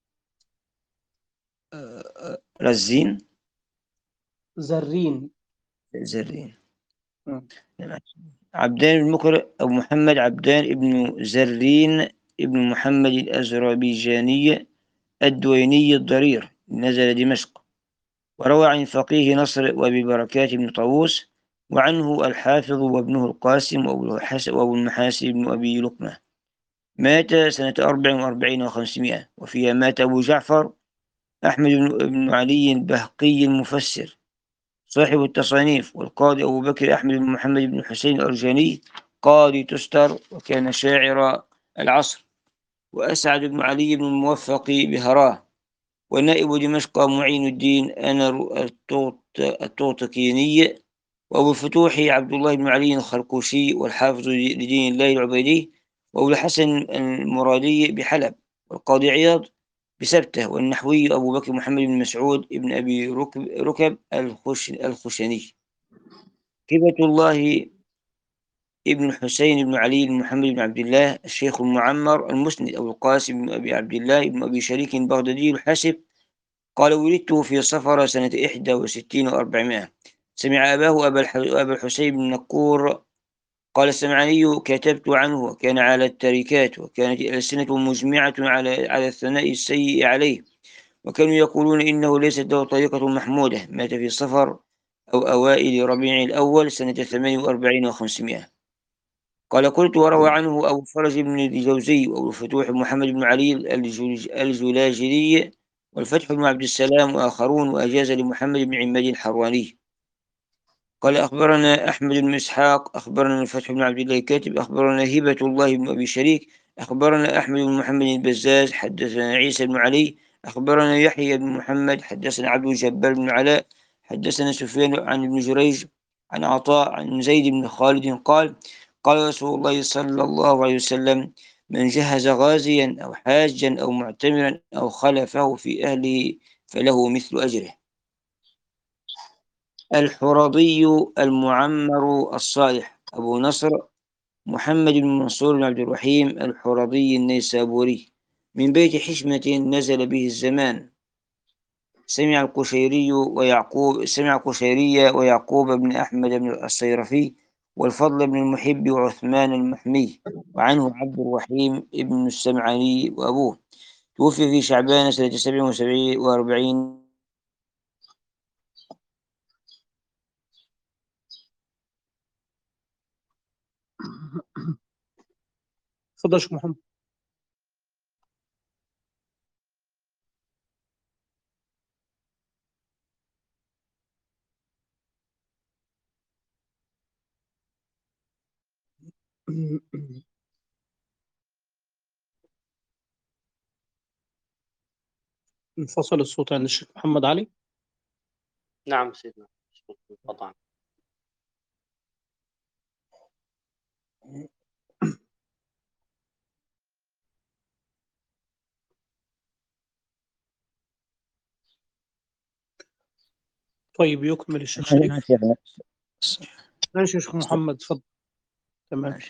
Speaker 3: رزين
Speaker 1: زرين.
Speaker 3: زرين.
Speaker 1: م.
Speaker 3: عبدان المقرئ أبو محمد عبدان ابن زرين ابن محمد الأزربيجاني الدويني الضرير نزل دمشق، وروى عن فقيه نصر وأبي بركات بن طاووس، وعنه الحافظ وابنه القاسم وأبو المحاسن بن أبي لقمة. مات سنة أربع وأربعين وخمسمائة، وفيها مات أبو جعفر أحمد بن علي البهقي المفسر صاحب التصانيف، والقاضي أبو بكر أحمد بن محمد بن حسين الأرجاني قاضي تستر، وكان شاعر العصر، وأسعد بن علي بن الموفق بهراه، ونائب دمشق معين الدين أنر الطوطكيني، وأبو الفتوح عبد الله بن علي الخرقوشي، والحافظ لدين الله العبيدي، وأبو الحسن المرادي بحلب، والقاضي عياض بسبته، والنحوي أبو بكر محمد بن مسعود بن أبي ركب, ركب الخش الخشني. هبة الله ابن الحسين بن علي بن محمد بن عبد الله الشيخ المعمر المسند، أبو القاسم بن أبي عبد الله بن أبي شريك البغدادي الحاسب، قال: ولدت في صفر سنة إحدى وستين وأربعمائة. سمع أباه أبا الحسين بن نقور قال: السمعاني كتبت عنه، وكان على التركات، وكانت الألسنة مجمعة على على الثناء السيء عليه، وكانوا يقولون إنه ليست له طريقة محمودة. مات في صفر أو أوائل ربيع الأول سنة ثمان وأربعين وخمسمائة. قال: قلت: وروى عنه أبو فرج بن الجوزي، وأبو الفتوح محمد بن علي الجلاجري، والفتح بن عبد السلام، وآخرون، وأجاز لمحمد بن عماد الحرواني. قال: أخبرنا أحمد بن إسحاق، أخبرنا الفتح بن عبد الله الكاتب، أخبرنا هبة الله بن أبي شريك، أخبرنا أحمد بن محمد البزاز، حدثنا عيسى بن علي، أخبرنا يحيى بن محمد، حدثنا عبد الجبار بن علاء، حدثنا سفيان عن ابن جريج عن عطاء عن زيد بن خالد قال: قال رسول الله صلى الله عليه وسلم: من جهز غازيا أو حاجا أو معتمرا أو خلفه في أهله فله مثل أجره. الحرضي المعمر الصالح أبو نصر محمد بن منصور بن عبد الرحيم الحرضي النيسابوري، من بيت حشمة نزل به الزمان. سمع القشيري ويعقوب سمع القشيري ويعقوب بن أحمد بن الصيرفي، والفضل بن المحب، وعثمان المحمي، وعنه عبد الرحيم بن السمعاني وأبوه. توفي في شعبان سنة سبع وأربعين.
Speaker 1: تفضل يا شيخ محمد. انفصل الصوت عند الشيخ محمد علي.
Speaker 2: نعم سيدنا طبعا.
Speaker 1: طيب يكمل الشيخ شريف. ماشي يا شيخ محمد، تفضل. تمام.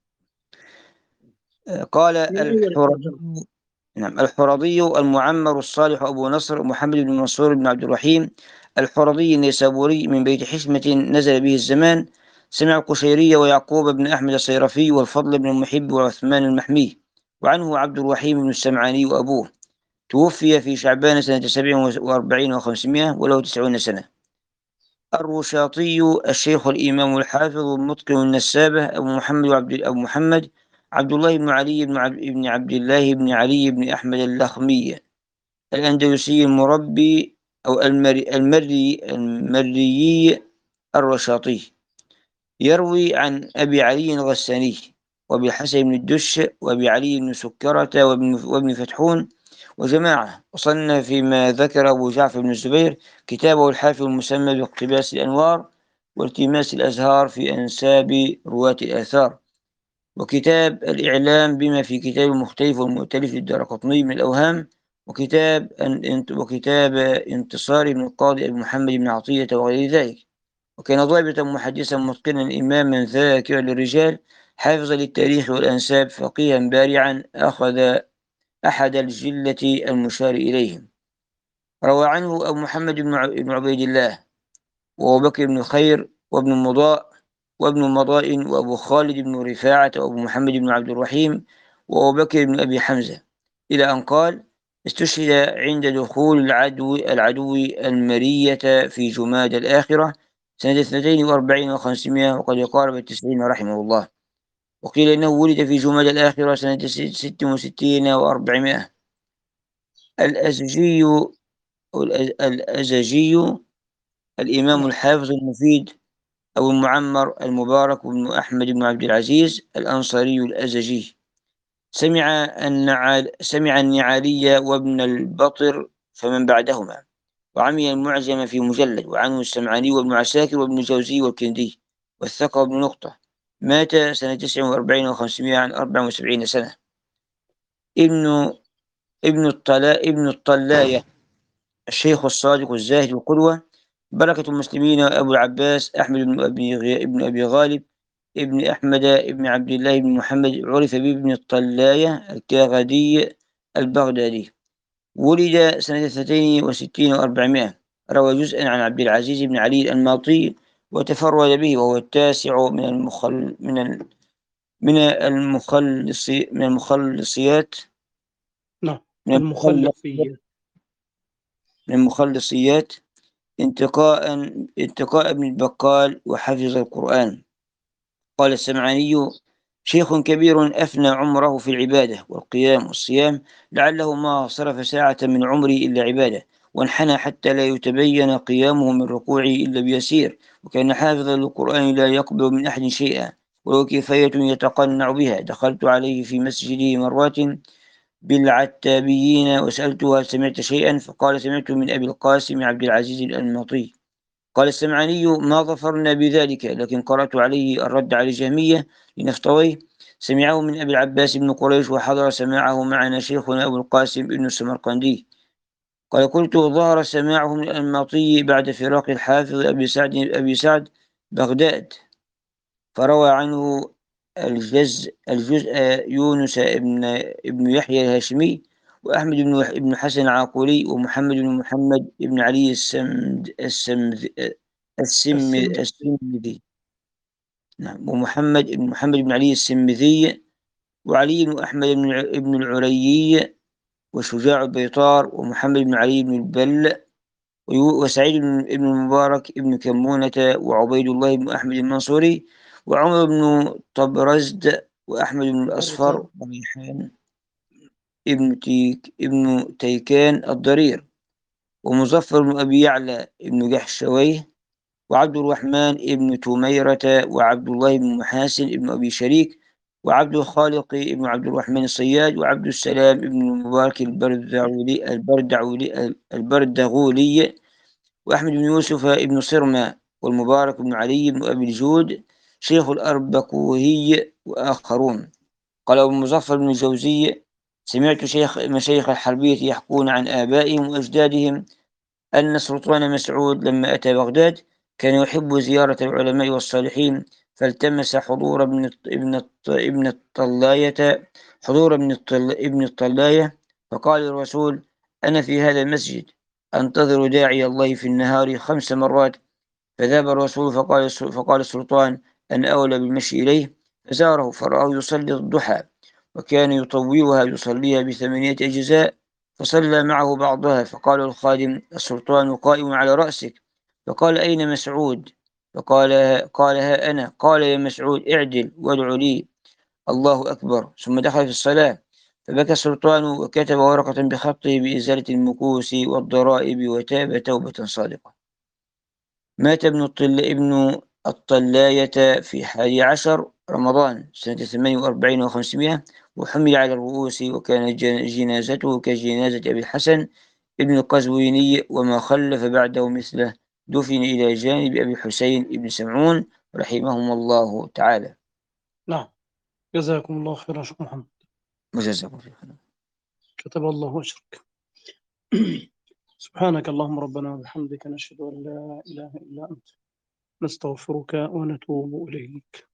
Speaker 3: قال: الحرضي نعم الحرضي المعمر الصالح أبو نصر محمد بن منصور بن عبد الرحيم الحرضي النيسابوري، من بيت حشمة نزل به الزمان. سمع القشيري ويعقوب بن أحمد الصيرفي، والفضل بن المحب، وعثمان المحمي، وعنه عبد الرحيم بن السمعاني وأبوه. توفي في شعبان سنة سبع وأربعين وخمسمائة، وله تسعون سنة. الرشاطي الشيخ الإمام الحافظ المتقن النسابة أبو محمد وعبد أبو محمد عبد الله بن علي بن عبد, بن عبد الله بن علي بن أحمد اللخمي الأندلسي المربي أو المري المري المري الرشاطي، يروي عن أبي علي الغساني، وأبي الحسن بن الدش، وأبي علي بن سكرة، وابن, وابن فتحون وجماعة. وصلنا فيما ذكر أبو جعفر بن الزبير كتابه الحافظ المسمى باقتباس الأنوار والتماس الأزهار في أنساب رواة الآثار، وكتاب الإعلام بما في كتاب المختلف والمؤتلف للدارقطني من الأوهام، وكتاب وكتاب انتصار ابن القاضي أبي محمد بن عطية وغير ذلك. وكان ضابطا محدثا متقنا إماما ذاكرا للرجال، حافظا للتاريخ والأنساب، فقيها بارعا، أخذ أحد الجلة المشار إليهم. روى عنه أبو محمد بن عبيد الله، وأبو بكر بن خير، وابن مضاء، وابن مضاء، وأبو خالد بن رفاعة، وأبو محمد بن عبد الرحيم، وأبو بكر بن أبي حمزة، إلى أن قال: استشهد عند دخول العدو العدو المرية في جماد الآخرة سنة اثنتين وأربعين وخمسمائة، وقد قارب التسعين رحمه الله. وقيل إنه ولد في جمادى الآخرة سنة ست وستين وأربعمائة. الأزجي الأزجي الإمام الحافظ المفيد أبو المعمر المبارك بن أحمد بن عبد العزيز الأنصاري الأزجي، سمع النعال سمع النعالي وابن البطر فمن بعدهما، وعمي المعجم في مجلد، وعنه السمعاني وابن عساكر وابن الجوزي والكندي والثقة وابن نقطة. مات سنة تسع وأربعين وخمسمائة عن أربع وسبعين سنة. ابن ابن الطلاء ابن الطلاية الشيخ الصادق الزاهد القدوة، بركة المسلمين أبو العباس أحمد بن أبي ابن أبي غالب ابن أحمد ابن عبد الله بن محمد، عرف بابن الطلاية الكاغدي البغدادي، ولد سنة اثنتين وستين وأربعمائة. روى جزءا عن عبد العزيز بن علي الماطي وتفرد به، وهو التاسع من المخل من ال من المخلص من المخلصيات
Speaker 1: نعم
Speaker 3: من
Speaker 1: المخلصية
Speaker 3: من المخلصيات انتقاء انتقاء ابن البقال، وحفظ القرآن. قال السمعاني: شيخ كبير أفنى عمره في العبادة والقيام والصيام، لعله ما صرف ساعة من عمري إلا عبادة، وانحنى حتى لا يتبين قيامه من ركوعه إلا بيسير، وكان حافظا للقرآن لا يقبل من أحد شيئا، ولو كفاية يتقنع بها. دخلت عليه في مسجده مرات بالعتابيين وسألته: هل سمعت شيئا؟ فقال: سمعت من أبي القاسم عبد العزيز الأنماطي. قال السمعاني: ما ظفرنا بذلك، لكن قرأت عليه الرد على الجهمية لنفطويه، سمعه من أبي العباس بن قريش، وحضر سماعه معنا شيخنا أبو القاسم بن السمرقندي. قال: قلت: ظهر سماعه من الأنماطي بعد فراق الحافظ أبي سعد أبي سعد بغداد، فروى عنه الجز الجزء يونس ابن ابن يحيى الهاشمي، وأحمد بن ابن حسن العاقلي، ومحمد بن محمد بن علي السمد السمد السم السمذي نعم ومحمد بن محمد بن علي السمذي، وعلي بن أحمد بن العريي، وشجاع البيطار، ومحمد بن علي بن البل، وسعيد بن المبارك بن كمونة، وعبيد الله بن أحمد المنصوري، وعمر بن طبرزد، وأحمد بن الأصفر، وريحان ابن تيك ابن تيكان الضرير، ومظفر بن أبي يعلى ابن جحشويه، وعبد الرحمن ابن تميرة، وعبد الله بن محاسن ابن أبي شريك، وعبد الخالق ابن عبد الرحمن الصياد، وعبد السلام ابن المبارك البردعولي البردعولي البردغولي، وأحمد بن يوسف ابن صرمة، والمبارك بن علي بن أبي الجود شيخ الأربكوهي، وآخرون. قال أبو المظفر بن الجوزي: سمعت شيخ مشايخ الحربية يحكون عن آبائهم وأجدادهم أن سلطان مسعود لما أتى بغداد كان يحب زيارة العلماء والصالحين، فالتمس حضور ابن ابن ابن الطلاية حضور ابن الطل ابن الطلاية فقال الرسول: أنا في هذا المسجد أنتظر داعي الله في النهار خمس مرات. فذهب الرسول فقال فقال السلطان: أنا أولى بالمشي إليه. فزاره فرآه يصلي الضحى، وكان يطولها يصليها بثمانية أجزاء، فصلى معه بعضها. فقال الخادم: السلطان قائم على رأسك. فقال: أين مسعود؟ فقال: قال: ها أنا. قال: يا مسعود، اعدل وادع لي. الله أكبر. ثم دخل في الصلاة، فبكى السلطان وكتب ورقة بخطه بإزالة المكوس والضرائب، وتاب توبة صادقة. مات ابن الطل ابن الطلاية في حادي عشر رمضان سنة ثمانية وأربعين وخمسمائة، وحمل على الرؤوس، وكان جنازته كجنازة أبي الحسن ابن القزويني، وما خلف بعده مثله، دفن إلى جانب أبي حسين ابن سمعون رحمهم الله تعالى.
Speaker 1: نعم، جزاكم الله خيرا شيخ محمد.
Speaker 3: وجزاكم الله خيرا.
Speaker 1: كتب الله أجرك. سبحانك اللهم ربنا وبحمدك، نشهد أن لا إله إلا أنت، نستغفرك ونتوب إليك.